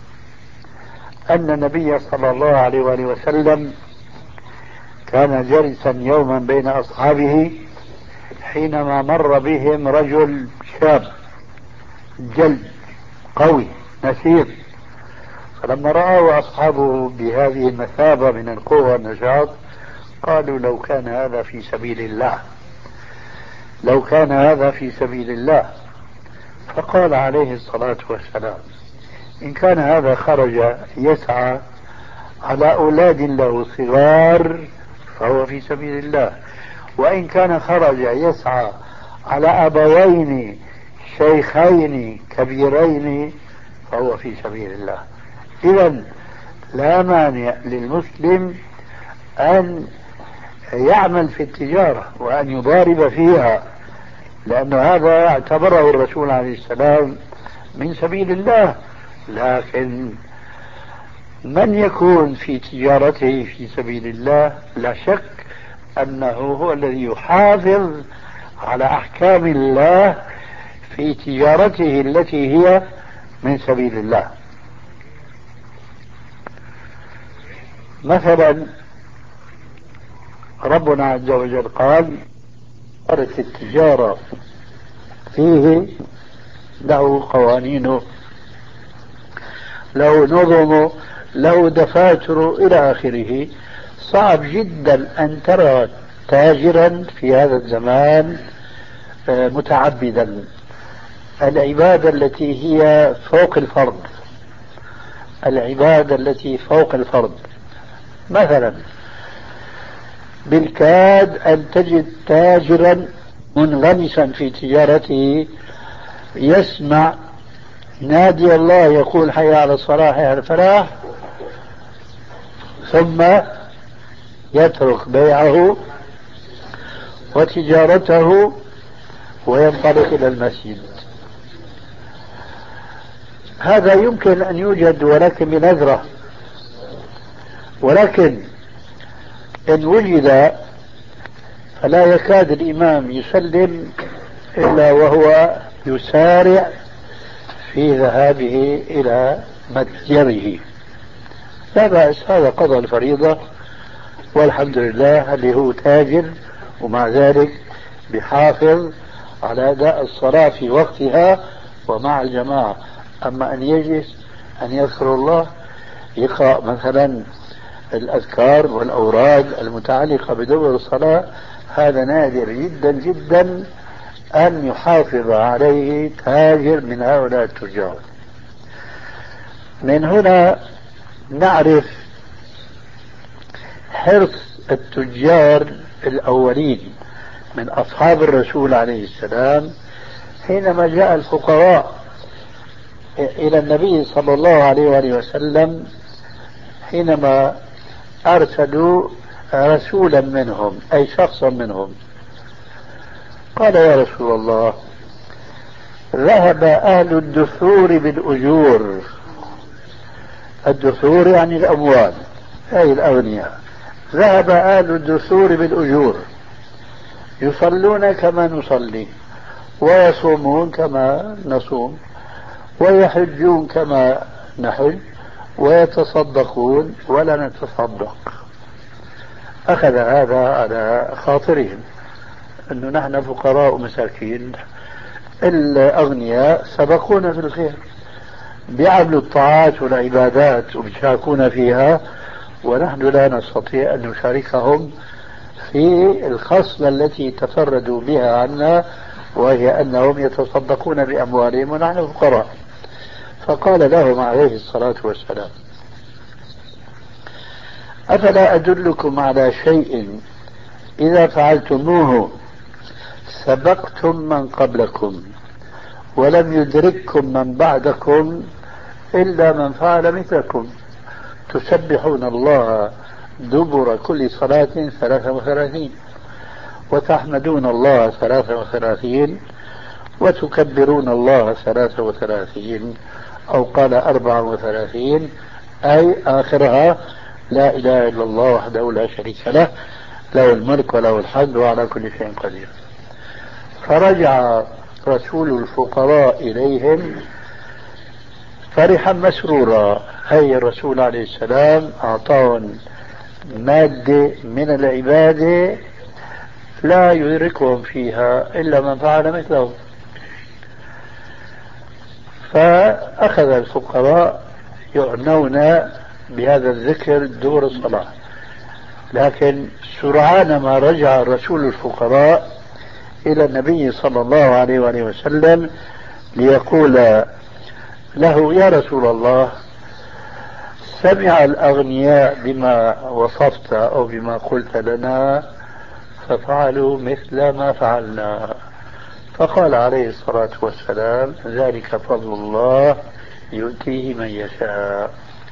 أن النبي صلى الله عليه وآله وسلم كان جالسا يوما بين أصحابه حينما مر بهم رجل شاب جلد قوي نشيط، فلما رأوا أصحابه بهذه المثابة من القوة والنشاط قالوا لو كان هذا في سبيل الله، لو كان هذا في سبيل الله. فقال عليه الصلاة والسلام إن كان هذا خرج يسعى على أولاد له صغار فهو في سبيل الله، وإن كان خرج يسعى على أبوين شيخين كبيرين فهو في سبيل الله. إذن لا مانع للمسلم أن يعمل في التجارة وأن يضارب فيها، لأن هذا اعتبره الرسول عليه السلام من سبيل الله. لكن من يكون في تجارته في سبيل الله لا شك أنه هو الذي يحافظ على أحكام الله في تجارته التي هي من سبيل الله. مثلا ربنا عز وجل قال أرث التجارة فيه له قوانين، له نظم، له دفاتر إلى آخره. صعب جدا أن ترى تاجرا في هذا الزمان متعبدا. العبادة التي هي فوق الفرض، العبادة التي فوق الفرض، مثلا بالكاد أن تجد تاجرا منغمسا في تجارته يسمع نادي الله يقول حي على الصلاة حي على الفلاح ثم يترك بيعه وتجارته وينطلق إلى المسجد. هذا يمكن أن يوجد ولكن بنذرة، ولكن إن وجد فلا يكاد الإمام يسلم إلا وهو يسارع في ذهابه إلى متجره. لا بأس، هذا قضى الفريضة والحمد لله، اللي هو تاجر ومع ذلك بحافظ على أداء الصلاة في وقتها ومع الجماعة. أما أن يجلس أن يذكر الله، يقرأ مثلا الأذكار والأوراد المتعلقة بدور الصلاة، هذا نادر جدا جدا أن يحافظ عليه تاجر من هؤلاء التجار. من هنا نعرف حرص التجار الأولين من أصحاب الرسول عليه السلام حينما جاء الفقراء إلى النبي صلى الله عليه وآله وسلم، حينما أرسلوا رسولا منهم أي شخصا منهم، قال يا رسول الله ذهب أهل الدثور بالأجور. الدثور يعني الأموال أي الأغنياء. ذهب أهل الدثور بالأجور، يصلون كما نصلي ويصومون كما نصوم ويحجون كما نحج ويتصدقون ولا نتصدق. أخذ هذا على خاطرهم أنه نحن فقراء ومساكين، الأغنياء سبقونا في الخير، بيعملوا الطاعات والعبادات وبيشاركون فيها، ونحن لا نستطيع أن نشاركهم في الخصلة التي تفردوا بها عنا، وهي أنهم يتصدقون بأموالهم ونحن فقراء. فقال لهم عليه الصلاة والسلام أفلا أدلكم على شيء إذا فعلتموه سبقتم من قبلكم ولم يدرككم من بعدكم إلا من فعل مثلكم، تسبحون الله دبر كل صلاة ثلاثة وثلاثين وتحمدون الله ثلاثة وثلاثين وتكبرون الله ثلاثة وثلاثين أو قال أربعة وثلاثين، أي آخرها لا إله إلا الله وحده لا شريك له، له الملك وله الحمد وعلى كل شيء قدير. فرجع رسول الفقراء إليهم فرحا مسرورا، أي الرسول عليه السلام أعطاهم مادة من العبادة لا يدركهم فيها إلا من فعل مثلهم. فأخذ الفقراء يعنون بهذا الذكر دور الصلاة، لكن سرعان ما رجع الرسول الفقراء إلى النبي صلى الله عليه وآله وسلم ليقول له يا رسول الله سمع الأغنياء بما وصفت أو بما قلت لنا ففعلوا مثل ما فعلنا. فقال عليه الصلاة والسلام ذلك فضل الله يؤتيه من يشاء.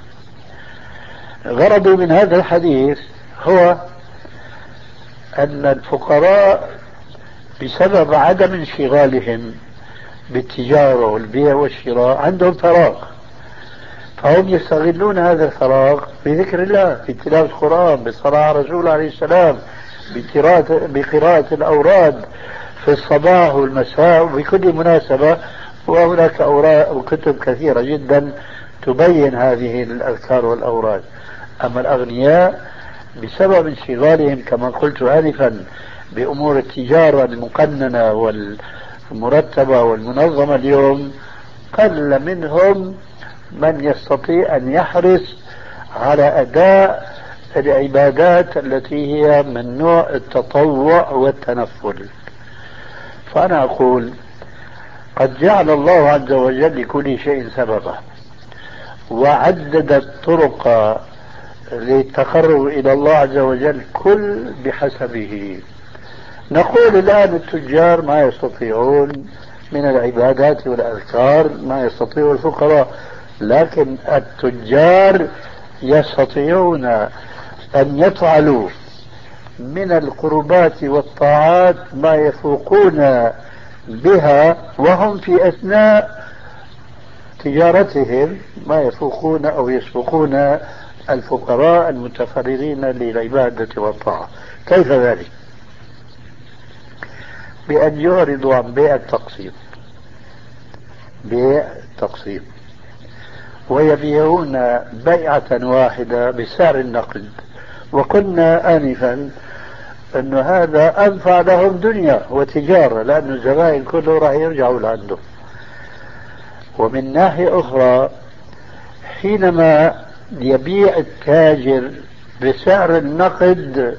غرض من هذا الحديث هو أن الفقراء بسبب عدم انشغالهم بالتجارة والبيع والشراء عندهم فراغ، فهم يستغلون هذا الفراغ بذكر الله، بتلاوة القرآن، بالصلاة على الرسول عليه السلام، بقراءة الأوراد في الصباح والمساء وبكل مناسبة. وهناك أوراق وكتب كثيرة جدا تبين هذه الأذكار والأوراد. أما الأغنياء بسبب انشغالهم كما قلت آنفا بأمور التجارة المقننة والمرتبة والمنظمة اليوم، قل منهم من يستطيع أن يحرص على أداء العبادات التي هي من نوع التطوع والتنفل. فأنا أقول قد جعل الله عز وجل لكل شيء سببا وعدد الطرق للتقرب إلى الله عز وجل كل بحسبه. نقول الآن التجار ما يستطيعون من العبادات والأذكار ما يستطيع الفقراء، لكن التجار يستطيعون أن يفعلوا من القربات والطاعات ما يفوقون بها وهم في أثناء تجارتهم ما يفوقون أو يسبقون الفقراء المتفرغين للعبادة والطاعة. كيف ذلك؟ بأن يعرضوا عن بيع التقسيط، بيع التقسيط ويبيعون بيعة واحدة بسعر النقد. وقلنا آنفا أن هذا أنفع لهم دنيا وتجارة، لأن الزبائن كله راح يرجعوا لعنده. ومن ناحية أخرى حينما يبيع التاجر بسعر النقد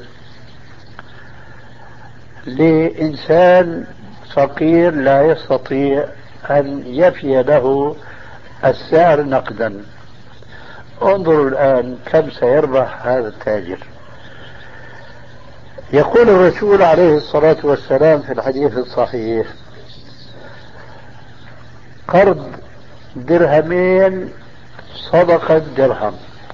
لإنسان فقير لا يستطيع أن يفي له السعر نقدا، انظروا الآن كم سيربح هذا التاجر. يقول الرسول عليه الصلاة والسلام في الحديث الصحيح: قرض درهمين صدقة درهم.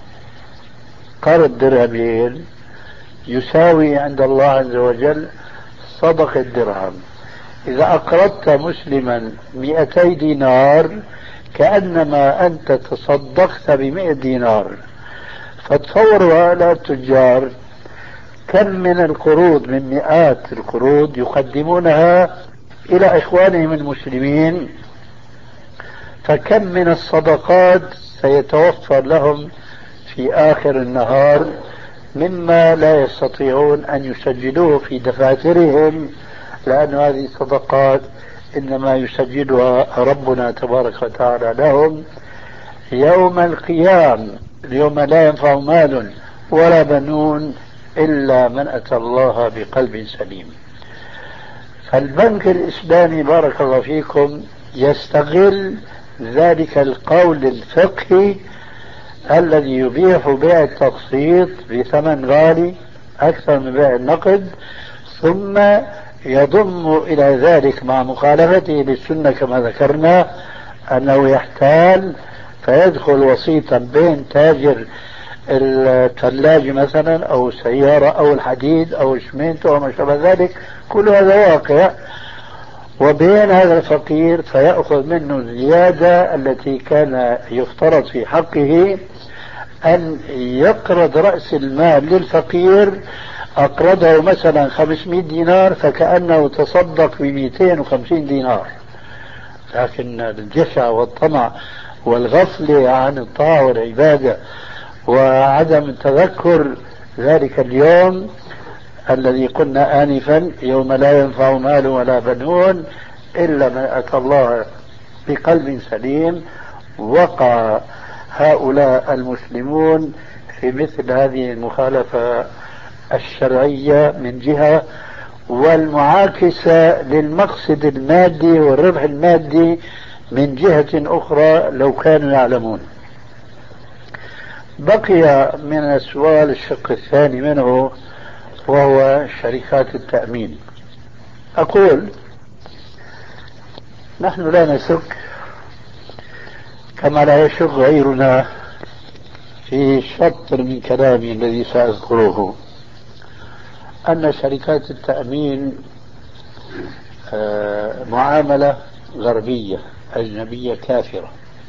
قرض درهمين يساوي عند الله عز وجل صدقة درهم. إذا أقرضت مسلما مئتي دينار كأنما أنت تصدقت بمئة دينار. فتصوروا هؤلاء التجار كم من القروض، من مئات القروض يقدمونها إلى إخوانهم المسلمين، فكم من الصدقات سيتوفر لهم في آخر النهار مما لا يستطيعون أن يسجلوه في دفاترهم، لأن هذه الصدقات إنما يسجلها ربنا تبارك وتعالى لهم يوم القيامة، يوم لا ينفع مال ولا بنون إلا من أتى الله بقلب سليم. فالبنك الإسلامي بارك الله فيكم يستغل ذلك القول الفقهي الذي يبيح بيع التقسيط بثمن غالي أكثر من بيع النقد، ثم يضم إلى ذلك مع مخالفته للسنة كما ذكرنا أنه يحتال فيدخل وسيطا بين تاجر الثلاجة مثلا أو السيارة أو الحديد أو الشمنت أو ما شابه ذلك، كل هذا واقع، وبين هذا الفقير فيأخذ منه الزيادة التي كان يفترض في حقه أن يقرض رأس المال للفقير. أقرضه مثلا خمسمائة دينار فكأنه تصدق ب مئتين وخمسين دينار، لكن الجشع والطمع والغفلة عن الطاعة والعبادة وعدم تذكر ذلك اليوم الذي قلنا آنفا يوم لا ينفع مال ولا بنون إلا من أتى الله بقلب سليم، وقع هؤلاء المسلمون في مثل هذه المخالفة الشرعية من جهة، والمعاكسة للمقصد المادي والربح المادي من جهة أخرى لو كانوا يعلمون. بقي من السؤال الشق الثاني منه وهو شركات التأمين. أقول نحن لا نشك كما لا يشك غيرنا في شطر من كلامي الذي سأذكره أن شركات التأمين معاملة غربية أجنبية كافرة.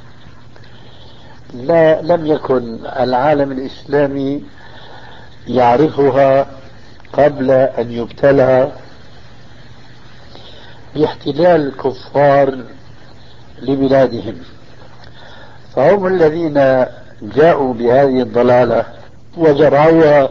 لا لم يكن العالم الإسلامي يعرفها قبل أن يبتلى باحتلال الكفار لبلادهم، فهم الذين جاءوا بهذه الضلالة وزرعوها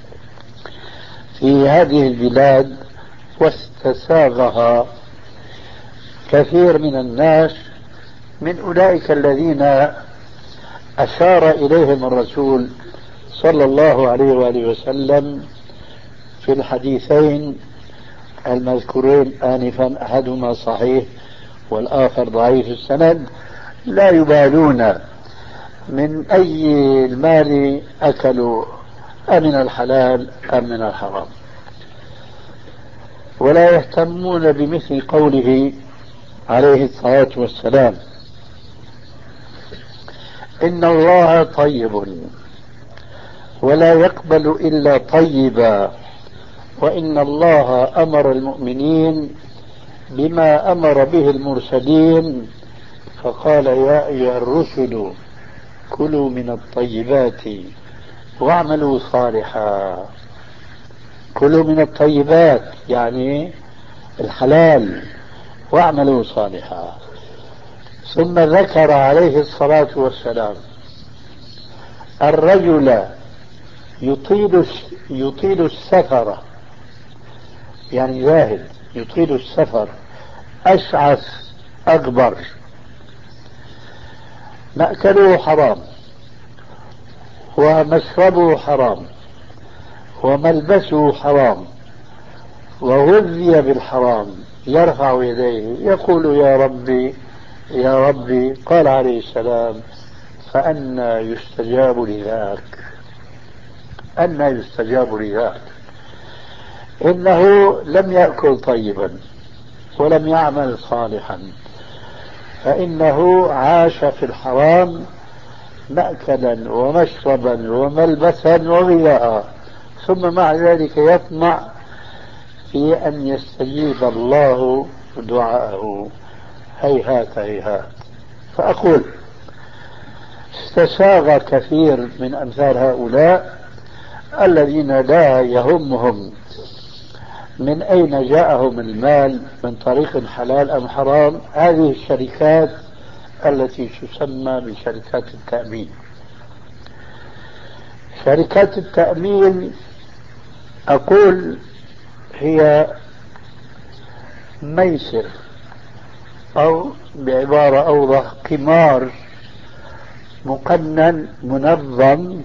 في هذه البلاد واستساغها كثير من الناس، من أولئك الذين أشار إليهم الرسول صلى الله عليه وآله وسلم في الحديثين المذكورين آنفا، أحدهما صحيح والآخر ضعيف السند: لا يبالون من أي المال أكلوا أمن الحلال أم من الحرام، ولا يهتمون بمثل قوله عليه الصلاة والسلام: إن الله طيب ولا يقبل إلا طيبا، وإن الله أمر المؤمنين بما أمر به المرسلين فقال يا أيها الرسل كلوا من الطيبات واعملوا صالحا. كلوا من الطيبات يعني الحلال، واعملوا صالحا. ثم ذكر عليه الصلاة والسلام الرجل يطيل يطيل السفر، يعني زاهد يطيل السفر، أشعث أكبر، مأكله حرام ومشربه حرام وملبسه حرام وغذي بالحرام، يرفع يديه يقول يا ربي يا ربي. قال عليه السلام فأنى يستجاب لذاك، أنى يستجاب لذاك. إنه لم يأكل طيبا ولم يعمل صالحا، فإنه عاش في الحرام مأكلا ومشربا وملبسا وغذاء، ثم مع ذلك يطمع في أن يستجيب الله دعاءه. هيهات هيهات. فأقول استساغ كثير من أمثال هؤلاء الذين لا يهمهم من أين جاءهم المال، من طريق حلال أم حرام، هذه الشركات التي تسمى بشركات التأمين. شركات التأمين أقول هي ميسر، أو بعبارة أوضح قمار مقنن منظم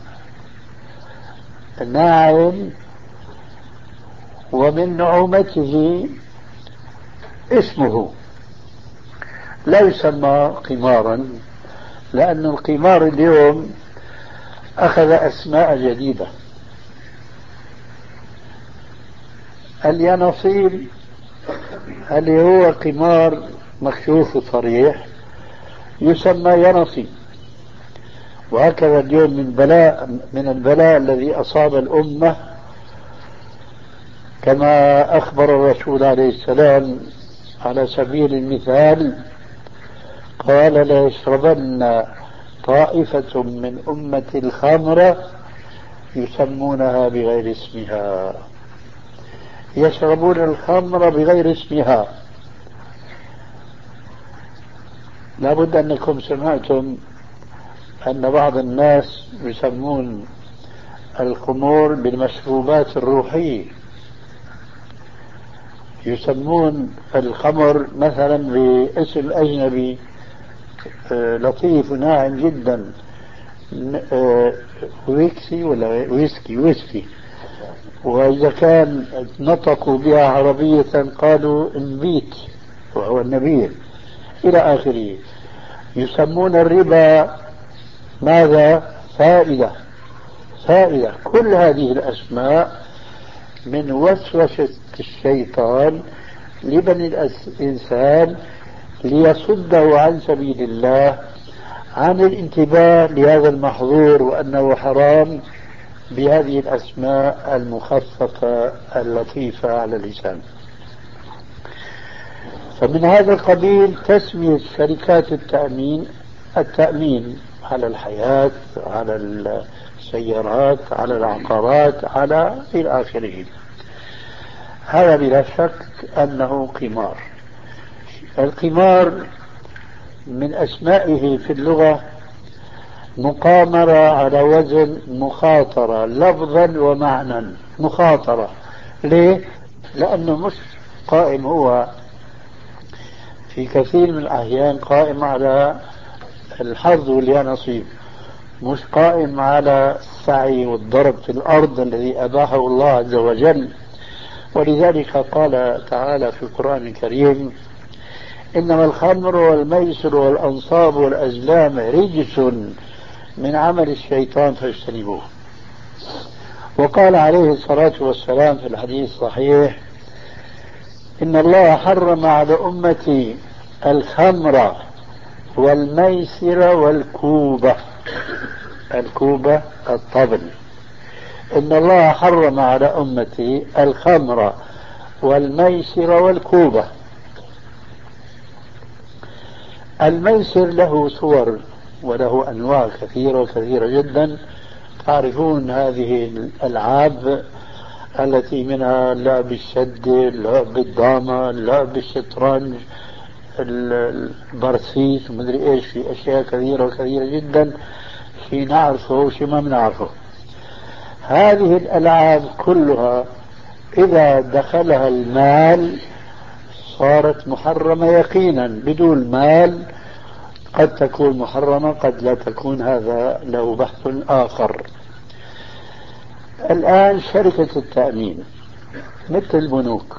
ناعم، ومن نعومته اسمه لا يسمى قمارا، لأن القمار اليوم أخذ أسماء جديدة. اليانصيب اللي هو قمار مكشوف وصريح يسمى يانصيب. وهكذا اليوم من بلاء من البلاء الذي أصاب الأمة، كما أخبر الرسول عليه السلام على سبيل المثال قال لا يشربن طائفة من أمة الخمر يسمونها بغير اسمها، يشربون الخمر بغير اسمها. لابد أنكم سمعتم أن بعض الناس يسمون الخمور بالمشروبات الروحية، يسمون الخمر مثلا باسم أجنبي لطيف وناعم جدا، ويكسي ولا ويسكي ويسكي، وإذا كان نطقوا بها عربية قالوا النبيت وهو النبيل إلى آخره. يسمون الربا ماذا؟ فائدة. فائدة. كل هذه الأسماء من وسوسة الشيطان لبني الإنسان ليصده عن سبيل الله، عن الانتباه لهذا المحظور وأنه حرام بهذه الأسماء المخففة اللطيفة على اللسان. فمن هذا القبيل تسمية شركات التأمين التأمين على الحياة، على السيارات، على العقارات، على إلى آخره. هذا بلا شك أنه قمار. القمار من أسمائه في اللغة مقامرة على وزن مخاطرة لفظا ومعنى. مخاطرة ليه؟ لأنه مش قائم هو في كثير من الأحيان قائم على الحظ واليانصيب، مش قائم على السعي والضرب في الأرض الذي أباحه الله عز وجل. ولذلك قال تعالى في القرآن الكريم إنما الخمر والميسر والأنصاب والأزلام رجس من عمل الشيطان فاجتنبوه. وقال عليه الصلاة والسلام في الحديث الصحيح إن الله حرم على أمتي الخمر والميسر والكوبة. الكوبة الطبل. إن الله حرم على أمتي الخمر والميسر والكوبة. الميسر له صور وله أنواع كثيرة كثيرة جدا. تعرفون هذه الألعاب التي منها لعب الشدة، لعب الدامة، لعب الشطرنج، البرسيس، ومدري ايش، في اشياء كثيرة وكثيرة جدا، شيء نعرفه وشيء ما بنعرفه. هذه الألعاب كلها إذا دخلها المال صارت محرمة يقينا. بدون مال قد تكون محرمة، قد لا تكون، هذا له بحث آخر. الآن شركة التأمين مثل البنوك،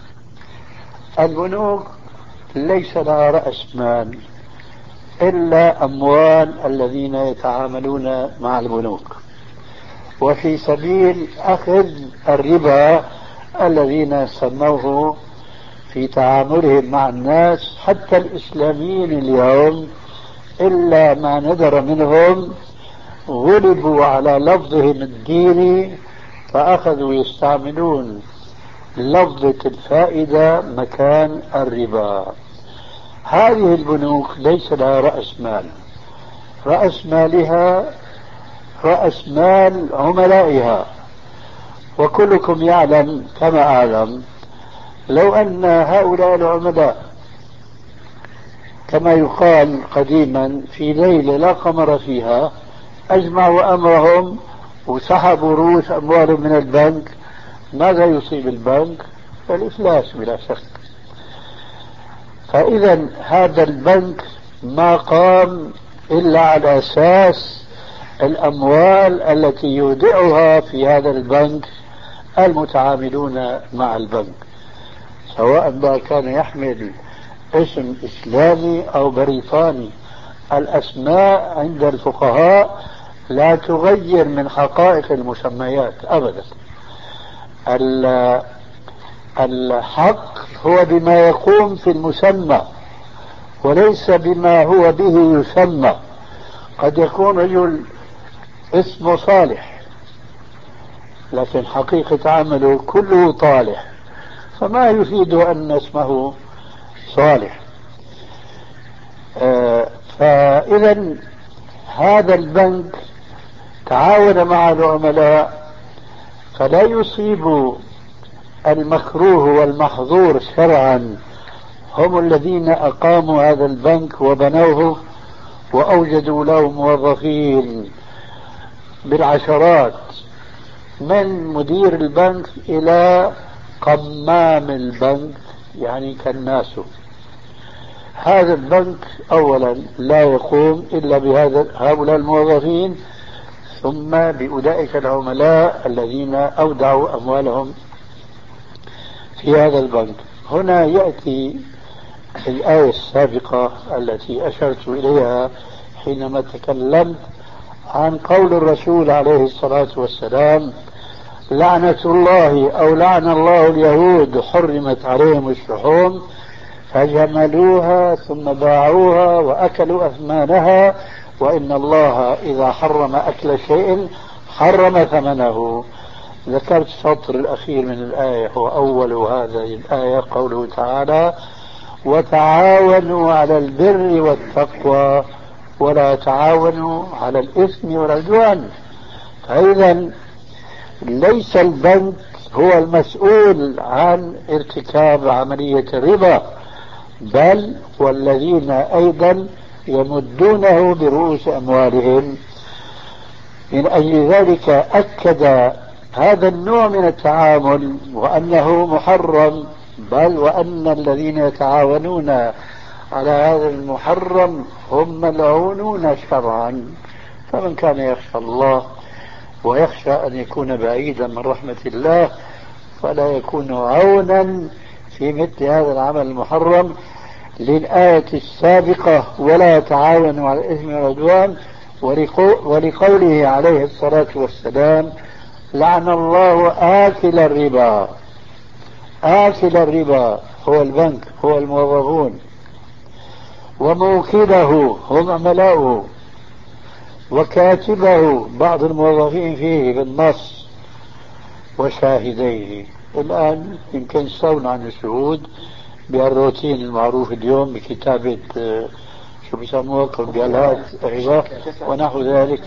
البنوك ليس لها رأس مال إلا أموال الذين يتعاملون مع البنوك، وفي سبيل أخذ الربا الذين سموه في تعاملهم مع الناس. حتى الإسلاميين اليوم إلا ما ندر منهم غلبوا على لفظهم الديني فأخذوا يستعملون لفظة الفائدة مكان الربا. هذه البنوك ليس لها رأس مال، رأس مالها رأس مال عملائها. وكلكم يعلم كما أعلم لو أن هؤلاء العملاء كما يقال قديما في ليلة لا قمر فيها أجمعوا أمرهم وسحبوا رؤوس أموالهم من البنك، ماذا يصيب البنك؟ الإفلاس بلا شك. فإذا هذا البنك ما قام إلا على أساس الأموال التي يودعها في هذا البنك المتعاملون مع البنك، سواء ما كان يحمل اسم إسلامي أو بريطاني. الأسماء عند الفقهاء لا تغير من حقائق المسميات أبدا. الحق هو بما يقوم في المسمى وليس بما هو به يسمى. قد يكون رجل اسمه صالح لكن حقيقة عمله كله طالح، فما يفيد أن اسمه صالح. آه فإذا هذا البنك تعاون مع العملاء فلا يصيب المكروه والمحظور شرعا. هم الذين أقاموا هذا البنك وبنوه وأوجدوا له موظفين بالعشرات، من مدير البنك إلى قمام البنك يعني كالناس. هذا البنك أولا لا يقوم إلا بهذا هؤلاء الموظفين، ثم بأولئك العملاء الذين أودعوا أموالهم في هذا البنك. هنا يأتي الآية السابقة التي أشرت إليها حينما تكلمت عن قول الرسول عليه الصلاة والسلام: لعنة الله أو لعن الله اليهود حرمت عليهم الشحوم فجملوها ثم باعوها وأكلوا أثمانها وإن الله إذا حرم أكل شيء حرم ثمنه. ذكرت السطر الأخير من الآية هو أول هذه الآية، قوله تعالى: وتعاونوا على البر والتقوى ولا تعاونوا على الإثم والعدوان. فإذا ليس البنك هو المسؤول عن ارتكاب عملية الربا، بل والذين أيضا يمدونه برؤوس أموالهم. من أجل ذلك أكد هذا النوع من التعامل وأنه محرم، بل وأن الذين يتعاونون على هذا المحرم هم ملعونون شرعا. فمن كان يخشى الله ويخشى أن يكون بعيدا من رحمة الله فلا يكون عونا في مثل هذا العمل المحرم. للآية السابقة: ولا يتعاونوا على الإثم والعدوان، ولقوله عليه الصلاة والسلام: لعن الله آكل الربا. آكل الربا هو البنك، هو الموظفون، وموكله هم عملاؤه، وكاتبه بعض الموظفين فيه بالنص وشاهديه. الآن يمكن استغنوا عن الشهود بالروتين المعروف اليوم بكتابة شو بيسموها كمبيالات أيوة ونحو ذلك.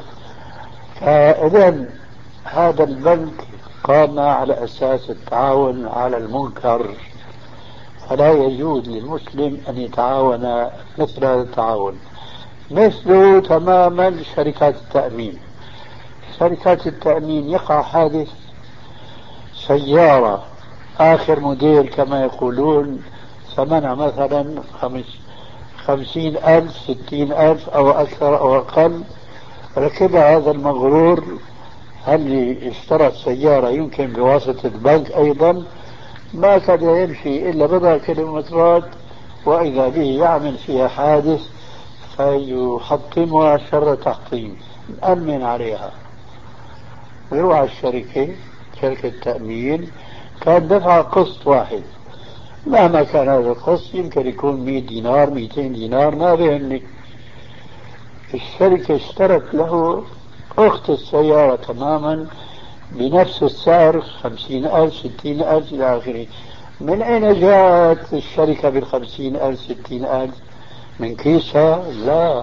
فإذا هذا البنك قام على أساس التعاون على المنكر، فلا يجوز للمسلم أن يتعاون مثل هذا التعاون. مثله تماما شركات التأمين. شركات التأمين يقع حادث سيارة آخر موديل كما يقولون ثمنها مثلا خمس خمسين ألف ستين ألف أو أكثر أو أقل، ركبها هذا المغرور هل اشترى السيارة يمكن بواسطة البنك أيضا، ما كان يمشي إلا بضع كيلومترات وإذا به يعمل فيها حادث فيحطمها شر تحطيم، نأمن عليها. ويروح على الشركة، شركة تأمين، كان دفع قسط واحد، مهما كان هذا القسط يمكن يكون مئة دينار مئتين دينار ما بيهمني. الشركة اشترت له أخت السيارة تماما بنفس السعر خمسين ألف ستين ألف إلى آخره. من أين جاءت الشركة بالخمسين ألف ستين ألف؟ من كيسها؟ لا،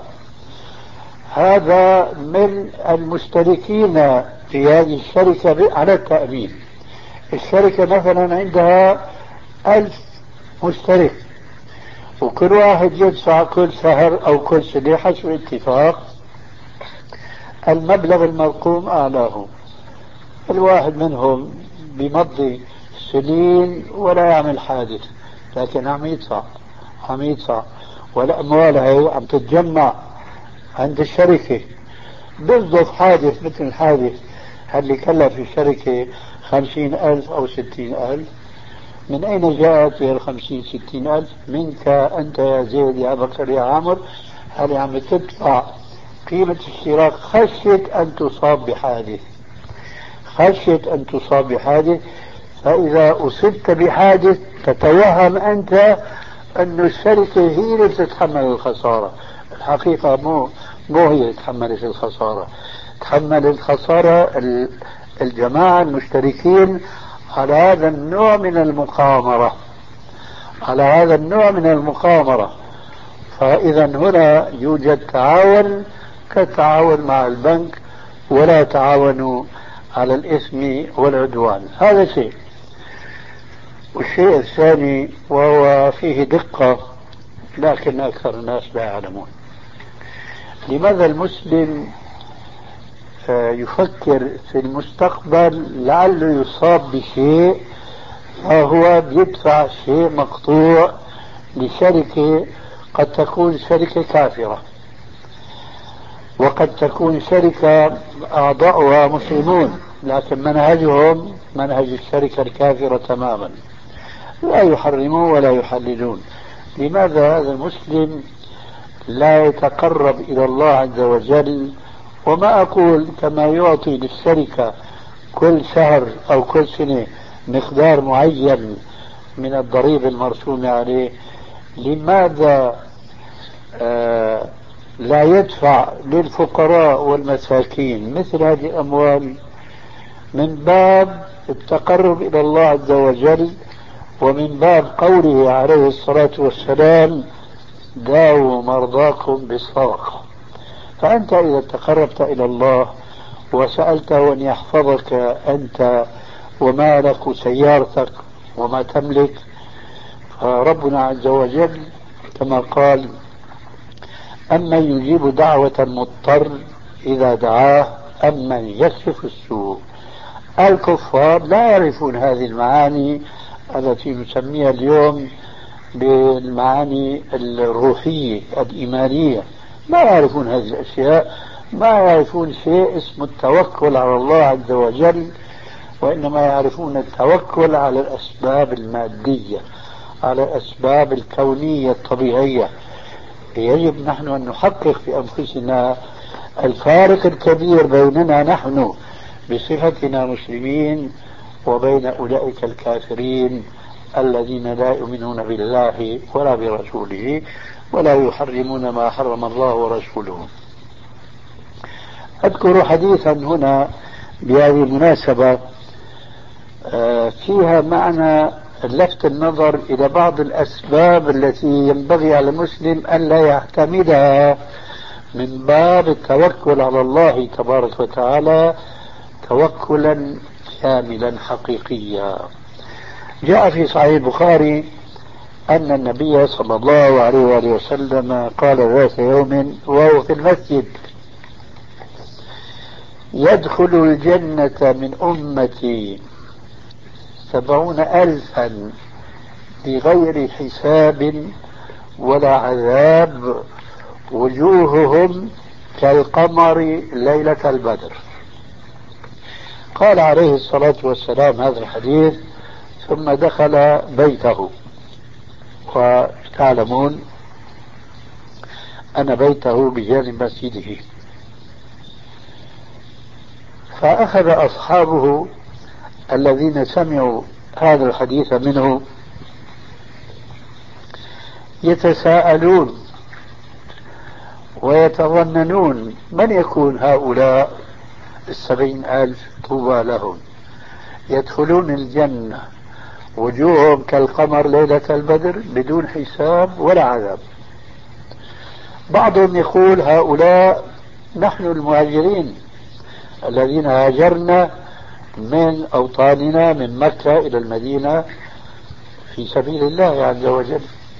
هذا من المشتركين في هذه الشركة على التأمين. الشركة مثلا عندها ألف مشترك وكل واحد يدفع كل شهر أو كل سنة حسب اتفاق المبلغ المرقوم أعلاه. الواحد منهم بمضي سنين ولا يعمل حادث، لكن عم يدفع عم يدفع والأموال هي عم تتجمع عند الشركة. بيصدف حادث مثل الحادث اللي كلف الشركة خمسين ألف أو ستين ألف. من أين جاءت هي الخمسين ستين ألف؟ منك أنت يا زيد يا بكر يا عمر، هل عم تدفع قيمة اشتراك خشية أن تصاب بحادث، خشية أن تصاب بحادث. فإذا أصبت بحادث تتوهم أنت أن الشركة هي اللي تتحمل الخسارة. الحقيقة مو مو هي تحملت الخسارة، تحمل الخسارة الجماعة المشتركين على هذا النوع من المقامرة، على هذا النوع من المقامرة. فإذا هنا يوجد تعاون كالتعاون مع البنك، ولا تعاونوا على الإثم والعدوان. هذا شيء. والشيء الثاني وهو فيه دقة لكن أكثر الناس لا يعلمون، لماذا المسلم يفكر في المستقبل لعله يصاب بشيء فهو بيدفع شيء مقطوع لشركة قد تكون شركة كافرة وقد تكون شركة أعضاؤها مسلمون لكن منهجهم منهج الشركة الكافرة تماما، لا يحرمون ولا يحللون. لماذا هذا المسلم لا يتقرب إلى الله عز وجل؟ وما أقول كما يعطي للشركة كل شهر أو كل سنة مقدار معين من الضريبة المرسومة عليه، لماذا آه لا يدفع للفقراء والمساكين مثل هذه الأموال من باب التقرب إلى الله عز وجل، ومن باب قوله عليه الصلاة والسلام داووا مرضاكم بالصدقة. فأنت إذا تقربت إلى الله وسألته أن يحفظك أنت ومالك وسيارتك وما تملك، فربنا عز وجل كما قال أمن يجيب دعوة المضطر إذا دعاه أمن يكشف السوء. الكفار لا يعرفون هذه المعاني التي نسميها اليوم بالمعاني الروحية الإيمانية، ما يعرفون هذه الأشياء، ما يعرفون شيء اسمه التوكل على الله عز وجل، وإنما يعرفون التوكل على الأسباب المادية، على الأسباب الكونية الطبيعية. يجب نحن أن نحقق في أنفسنا الفارق الكبير بيننا نحن بصفتنا مسلمين وبين أولئك الكافرين الذين لا يؤمنون بالله ولا برسوله ولا يحرمون ما حرم الله ورسوله. أذكر حديثا هنا بهذه المناسبة فيها معنى لفت النظر إلى بعض الأسباب التي ينبغي على المسلم أن لا يعتمدها من باب التوكل على الله تبارك وتعالى توكلا كاملا حقيقيا. جاء في صحيح البخاري أن النبي صلى الله عليه وآله وسلم قال ذات يوم وهو في المسجد: يدخل الجنة من أمتي سبعون ألفا بغير حساب ولا عذاب وجوههم كالقمر ليلة البدر. قال عليه الصلاة والسلام هذا الحديث ثم دخل بيته، وتعلمون أن بيته بجانب مسجده، فأخذ أصحابه الذين سمعوا هذا الحديث منه يتساءلون ويتظننون من يكون هؤلاء السبعين ألف طوبى لهم يدخلون الجنة وجوههم كالقمر ليلة البدر بدون حساب ولا عذاب. بعضهم يقول هؤلاء نحن المهاجرين الذين هاجرنا من أوطاننا من مكة إلى المدينة في سبيل الله عز وجل.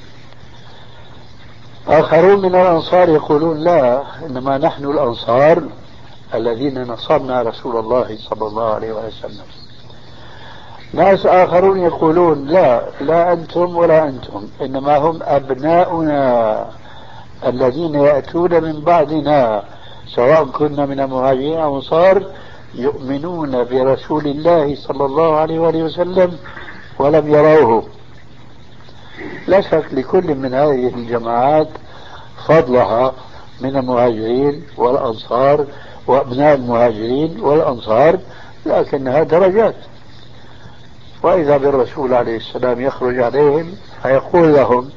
آخرون من الأنصار يقولون لا، إنما نحن الأنصار الذين نصرنا رسول الله صلى الله عليه وسلم. ناس آخرون يقولون لا لا أنتم ولا أنتم، إنما هم أبناؤنا الذين يأتون من بعدنا سواء كنا من المهاجرين أو الأنصار يؤمنون برسول الله صلى الله عليه وآله وسلم ولم يروه. لا شك لكل من هذه الجماعات فضلها من المهاجرين والأنصار وأبناء المهاجرين والأنصار، لكنها درجات. وإذا بالرسول عليه السلام يخرج عليهم فيقول لهم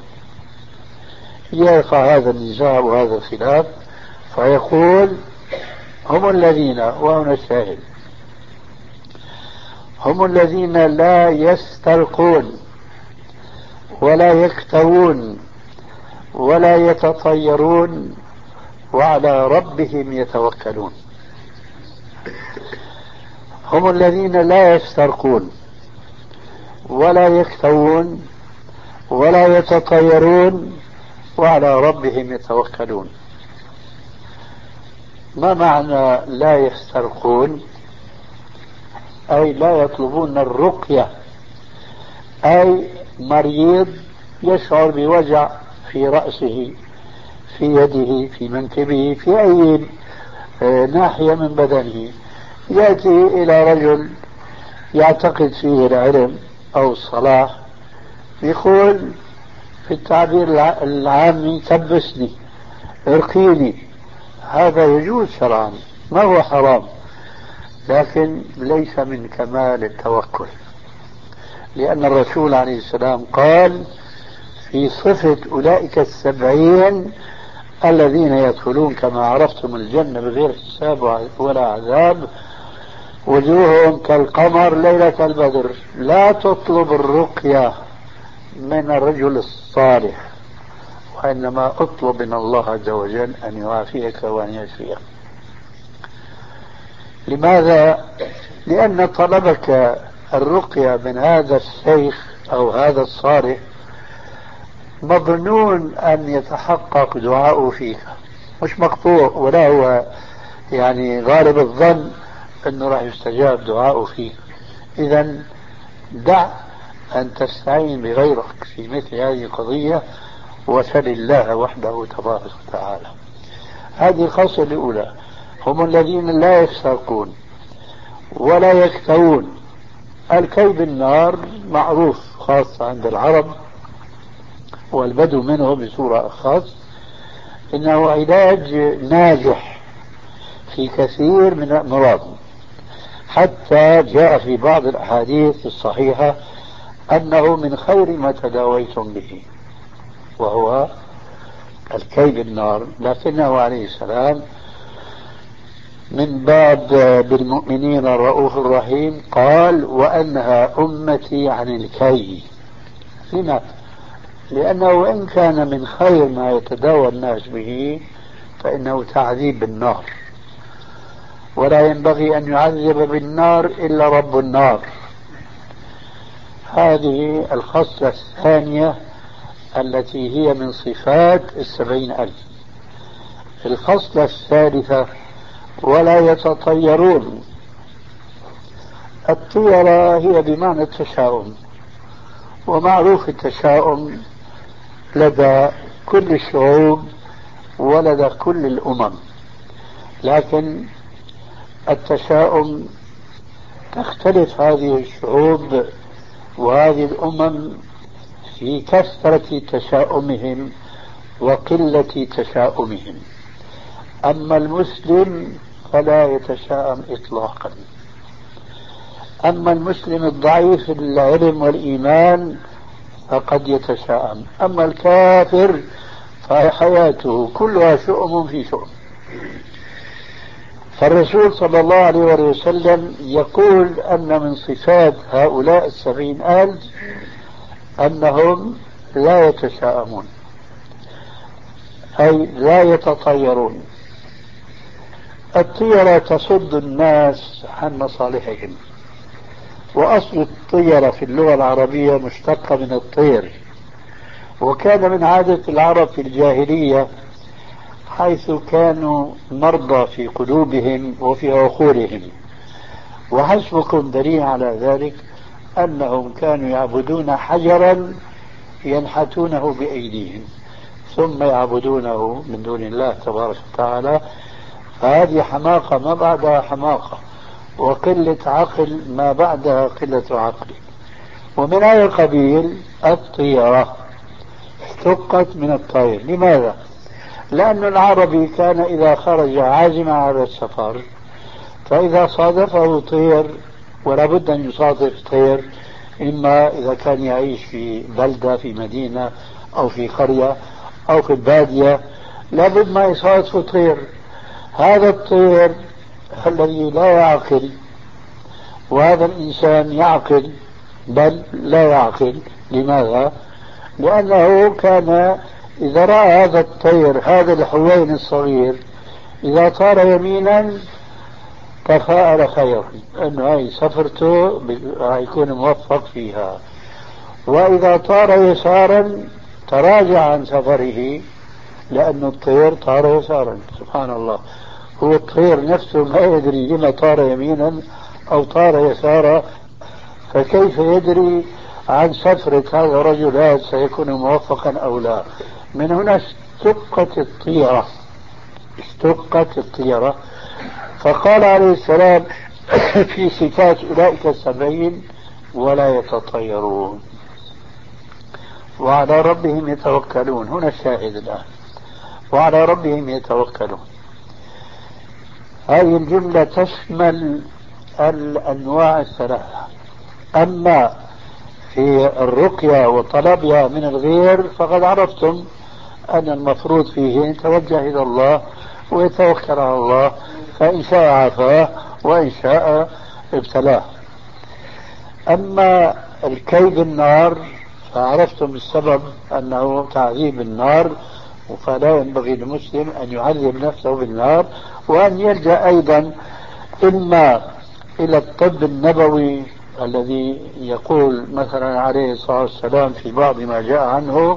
يقع هذا النزاع وهذا الخلاف، فيقول هم الذين، وهنا الشاهد، هم الذين لا يسترقون ولا يكتوون ولا يتطيرون وعلى ربهم يتوكلون. هم الذين لا يسترقون ولا يكتوون ولا يتطيرون وعلى ربهم يتوكلون. ما معنى لا يسترقون؟ أي لا يطلبون الرقية، أي مريض يشعر بوجع في رأسه في يده في منكبه في أي ناحية من بدنه، يأتي إلى رجل يعتقد فيه العلم أو الصلاح، يقول في التعبير العامي كبسني ارقيني. هذا يجوز شرعا، ما هو حرام، لكن ليس من كمال التوكل، لأن الرسول عليه السلام قال في صفة أولئك السبعين الذين يدخلون كما عرفتم الجنة بغير حساب ولا عذاب وجوههم كالقمر ليلة البدر. لا تطلب الرقية من الرجل الصالح، وإنما اطلب من الله عز وجل أن يعافيك وأن يشفيك. لماذا؟ لأن طلبك الرقية من هذا الشيخ أو هذا الصالح مظنون أن يتحقق دعاؤه فيك، مش مقطوع، ولا هو يعني غالب الظن أنه راح يستجاب دعاؤه فيك. إذا دع أن تستعين بغيرك في مثل هذه القضية وسل الله وحده تبارك وتعالى. هذه الخاصة الأولى. هم الذين لا يسترقون ولا يكتوون. الكي بالنار معروف خاصة عند العرب والبدو منه بصورة أخص، إنه علاج ناجح في كثير من الأمراض، حتى جاء في بعض الأحاديث الصحيحة أنه من خير ما تداويتم به، وهو الكي بالنار. لكنه عليه السلام من باب بالمؤمنين الرؤوف الرحيم قال وأنهى أمتي عن الكي. لماذا؟ لأنه وإن كان من خير ما يتداوى الناس به فإنه تعذيب بالنار، ولا ينبغي أن يعذب بالنار إلا رب النار. هذه الخصلة الثانية التي هي من صفات السبعين ألف. الخصلة الثالثة ولا يتطيرون. الطيرة هي بمعنى التشاؤم، ومعروف التشاؤم لدى كل الشعوب ولدى كل الأمم، لكن التشاؤم تختلف هذه الشعوب وهذه الأمم في كثرة تشاؤمهم وقلة تشاؤمهم. أما المسلم فلا يتشاءم إطلاقا. أما المسلم الضعيف في العلم والإيمان فقد يتشاءم، أما الكافر فحياته كلها شؤم في شؤم. فالرسول صلى الله عليه وسلم يقول أن من صفات هؤلاء السبعين ألف أنهم لا يتشاءمون، أي لا يتطيرون. الطيرة تصد الناس عن مصالحهم، وأصل الطيرة في اللغة العربية مشتقة من الطير، وكان من عادة العرب في الجاهلية حيث كانوا مرضى في قلوبهم وفي عقولهم. وحسبكم دليل على ذلك أنهم كانوا يعبدون حجرا ينحتونه بأيديهم ثم يعبدونه من دون الله تبارك وتعالى. فهذه حماقة ما بعدها حماقة، وقلة عقل ما بعدها قلة عقل. ومن هذا القبيل الطيرة اشتقت من الطير. لماذا؟ لأن العربي كان إذا خرج عازما على السفر فإذا صادفه طير، ولا بد أن يصادف طير، إما إذا كان يعيش في بلدة في مدينة أو في قرية أو في البادية لابد ما يصادف طير. هذا الطير الذي لا يعقل، وهذا الإنسان يعقل بل لا يعقل. لماذا؟ لأنه كان إذا رأى هذا الطير، هذا الحوين الصغير، إذا طار يمينا تفاءل خيرا أنه هاي سفرته يكون موفق فيها، وإذا طار يسارا تراجع عن سفره لأن الطير طار يسارا. سبحان الله، هو الطير نفسه ما يدري لما طار يمينا أو طار يسارا، فكيف يدري عن سفرة هذا الرجل هذا سيكون موفقا أو لا؟ من هنا اشتقت الطيرة، اشتقت الطيرة. فقال عليه السلام في صفات أولئك السبعين ولا يتطيرون وعلى ربهم يتوكلون. هنا الشاهد الآن، وعلى ربهم يتوكلون. هذه الجملة تشمل الأنواع الثلاثة. أما في الرقية وطلبها من الغير فقد عرفتم أن المفروض فيه يتوجه إلى الله ويتوكل على الله، فإن شاء عافاه وإن شاء ابتلاه. أما الكي بالنار فعرفتم السبب أنه تعذيب النار، فلا ينبغي للمسلم أن يعذب نفسه بالنار، وأن يلجأ أيضا إما إلى الطب النبوي الذي يقول مثلا عليه الصلاة والسلام في بعض ما جاء عنه: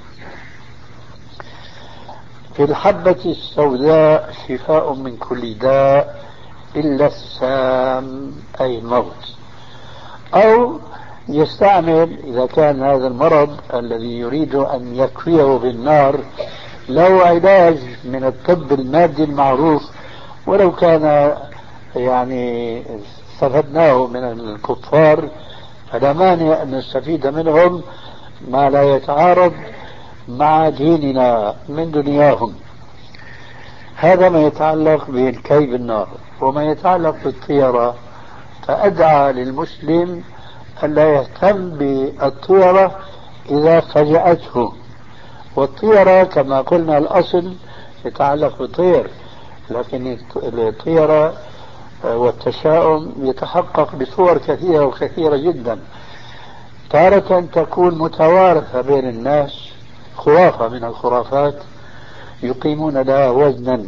في الحبة السوداء شفاء من كل داء إلا السام أي الموت. أو يستعمل إذا كان هذا المرض الذي يريد أن يكفيه بالنار له علاج من الطب المادي المعروف، ولو كان يعني استفدناه من الكفار فلا مانع أن نستفيد منهم ما لا يتعارض مع ديننا من دنياهم. هذا ما يتعلق بالكي بالنار. وما يتعلق بالطيرة فأدعى للمسلم ألا يهتم بالطيرة إذا فجأته. والطيرة كما قلنا الأصل يتعلق بالطير، لكن الطيرة والتشاؤم يتحقق بصور كثيرة وكثيرة جدا. تارة تكون متوارثة بين الناس، خرافة من الخرافات يقيمون لها وزنا.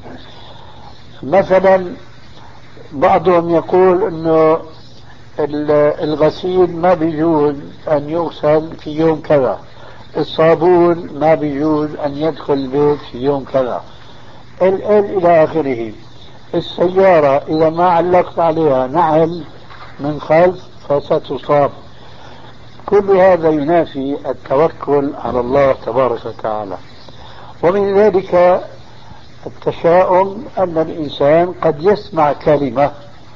مثلا بعضهم يقول انه الغسيل ما بيجوز ان يغسل في يوم كذا، الصابون ما بيجوز ان يدخل البيت في يوم كذا، ال ال الى اخره. السيارة اذا ما علقت عليها نعل من خلف فستصاب. كل هذا ينافي التوكل على الله تبارك وتعالى. ومن ذلك التشاؤم، أن الإنسان قد يسمع كلمة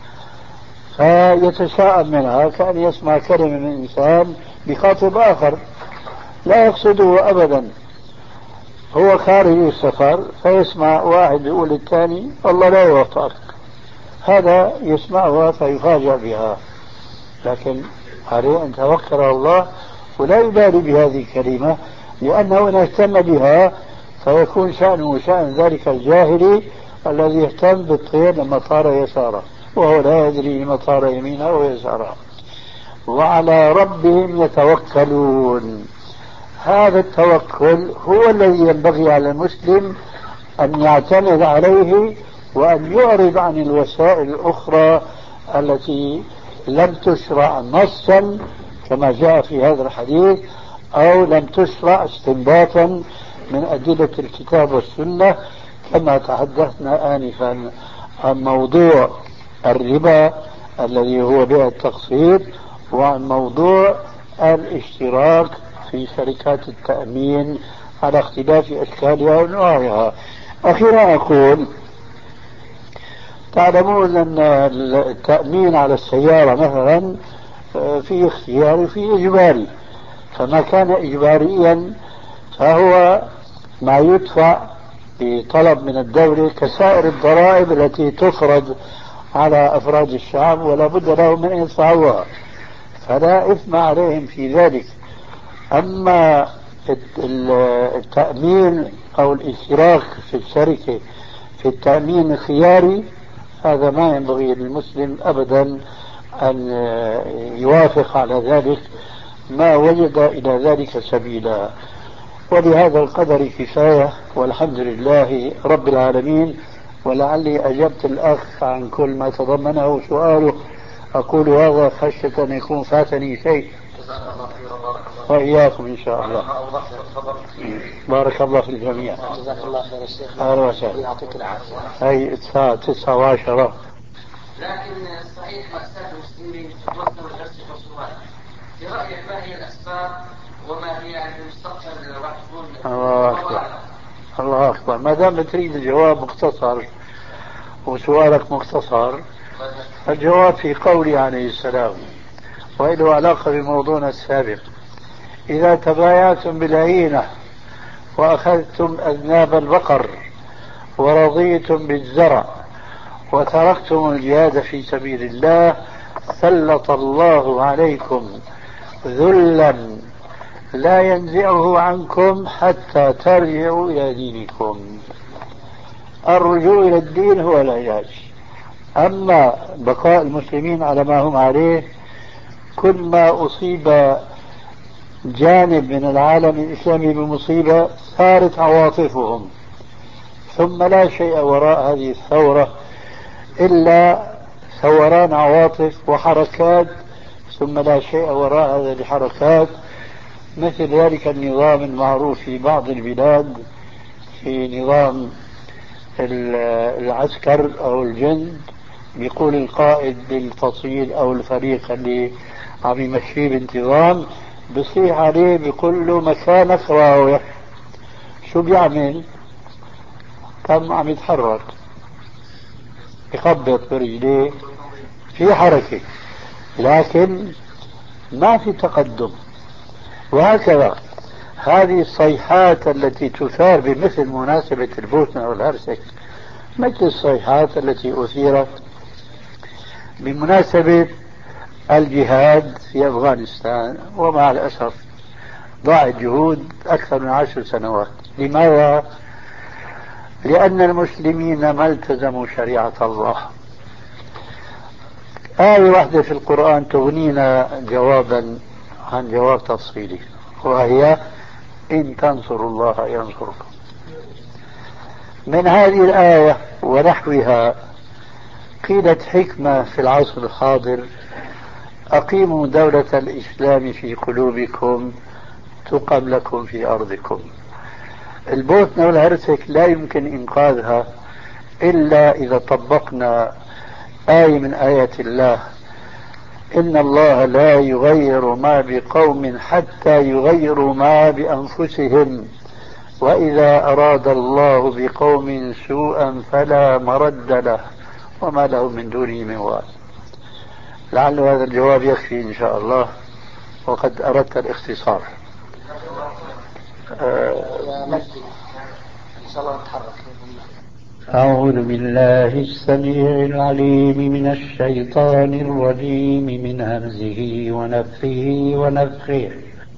فيتشاءم منها، كأن يسمع كلمة من إنسان بخاطب آخر لا يقصده أبدا. هو خارج السفر فيسمع واحد يقول الثاني الله لا يوفقك، هذا يسمعها فيفاجأ بها، لكن عليه أن توكل على الله ولا يبالي بهذه الكلمة، لأنه إن اهتم بها فيكون شأنه شأن ذلك الجاهلي الذي يهتم بالطير لما طار يساره وهو لا يدري لما طار يمينه أو يساره. وعلى ربهم يتوكلون. هذا التوكل هو الذي ينبغي على المسلم أن يعتمد عليه، وأن يعرض عن الوسائل الأخرى التي لم تشرع نصا كما جاء في هذا الحديث، أو لم تشرع استنباطا من أدلة الكتاب والسنة، كما تحدثنا آنفا عن موضوع الربا الذي هو بيع التقسيط، وعن موضوع الاشتراك في شركات التأمين على اختلاف أشكالها وأنواعها. أخيرا أقول، تعلمون أن التأمين على السيارة مثلا في اختياري وفي إجباري، فما كان إجباريا فهو ما يدفع بطلب من الدولة كسائر الضرائب التي تفرض على أفراد الشعب ولا بد لهم من أن يدفعوها، فلا إثم عليهم في ذلك. أما التأمين أو الاشتراك في الشركة في التأمين الخياري، هذا ما ينبغي للمسلم أبدا أن يوافق على ذلك ما وجد إلى ذلك سبيلا. ولهذا القدر كفاية، والحمد لله رب العالمين. ولعلي أجبت الأخ عن كل ما تضمنه سؤاله. أقول هذا خشية أن يكون فاتني شيء، وإياكم إن شاء الله. بارك الله في الجميع. جزاك الله خير الشيخ. أهلا وسهلا. يعطيك العافية. هي الساعة تسعة وعشرة. لكن صحيح مأساة المسلمين توصل لنفس الخصومات. في رأيك ما هي الأسباب وما هي يعني المستقبل راح تكون؟ الله أكبر الله أكبر. ما دام تريد الجواب مختصر وسؤالك مختصر، الجواب في قولي عليه السلام، وله علاقة بموضوعنا السابق: إذا تبايعتم بالعينة وأخذتم أذناب البقر ورضيتم بالزرع وتركتم الجهاد في سبيل الله سلط الله عليكم ذلا لا ينزعه عنكم حتى ترجعوا إلى دينكم. الرجوع إلى الدين هو العلاج. أما بقاء المسلمين على ما هم عليه، كل ما أصيب جانب من العالم الإسلامي بمصيبة ثارت عواطفهم، ثم لا شيء وراء هذه الثورة إلا ثوران عواطف وحركات، ثم لا شيء وراء هذه الحركات مثل ذلك النظام المعروف في بعض البلاد، في نظام العسكر أو الجند، بيقول القائد للفصيل أو الفريق اللي عم يمشيه بانتظام، بصيح عليه بيقول له مكانك راوح. شو بيعمل؟ كم عم يتحرك، يخبط برجليه، في حركة لكن ما في تقدم. وهكذا هذه الصيحات التي تثار بمثل مناسبة البوسنة والهرسك، مثل الصيحات التي أثيرت بمناسبة الجهاد في أفغانستان، ومع الأسف ضاعت جهود أكثر من عشر سنوات. لماذا؟ لأن المسلمين ما التزموا شريعة الله. آية واحدة في القرآن تغنينا جوابا عن جواب تفصيلي، وهي إن تنصروا الله ينصركم. من هذه الآية ونحوها قيلت حكمة في العصر الحاضر: أقيموا دولة الإسلام في قلوبكم تقم لكم في أرضكم. البوسنة والهرسك لا يمكن إنقاذها إلا إذا طبقنا آية من آيات الله: إن الله لا يغير ما بقوم حتى يغيروا ما بأنفسهم، وإذا أراد الله بقوم سوءا فلا مرد له وما له من دونه من وال. لعل هذا الجواب يكفي إن شاء الله، وقد أردت الاختصار. أعوذ بالله السميع العليم من الشيطان الرجيم من همزه ونفخه ونفخه.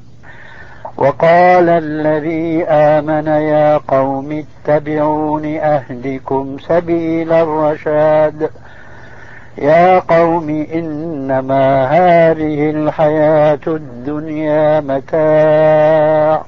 وقال الذي آمن يا قوم اتبعون أهدكم سبيل الرشاد. يا قوم إنما هذه الحياة الدنيا متاع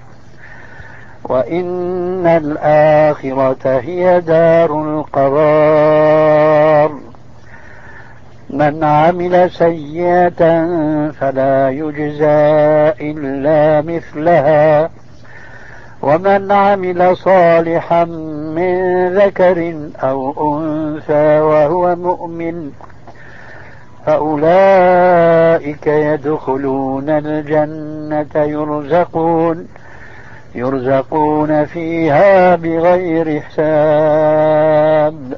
وإن الآخرة هي دار القرار. من عمل سيئة فلا يجزى إلا مثلها ومن عمل صالحا من ذكر أو أنثى وهو مؤمن فأولئك يدخلون الجنة يرزقون يرزقون فيها بغير حساب.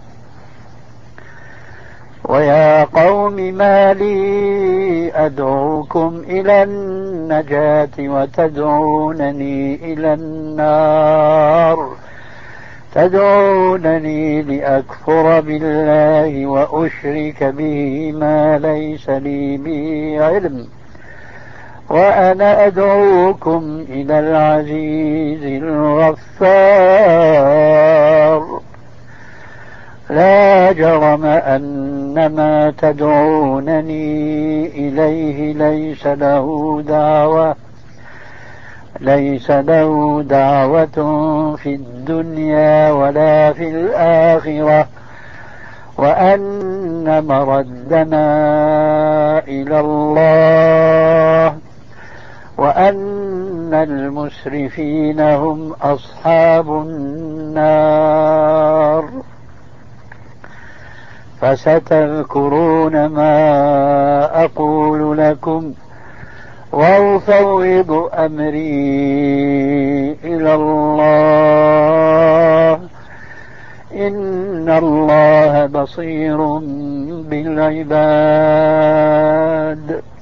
ويا قوم ما لي أدعوكم إلى النجاة وتدعونني إلى النار تدعونني لأكفر بالله وأشرك به ما ليس لي به علم وأنا أدعوكم إلى العزيز الغفار. لا جرم أن ما تدعونني إليه ليس له دعوة ليس له دعوة في الدنيا ولا في الآخرة وأن مردنا إلى الله وأن المسرفين هم أصحاب النار. فستذكرون ما أقول لكم وأفوض أمري إلى الله إن الله بصير بالعباد.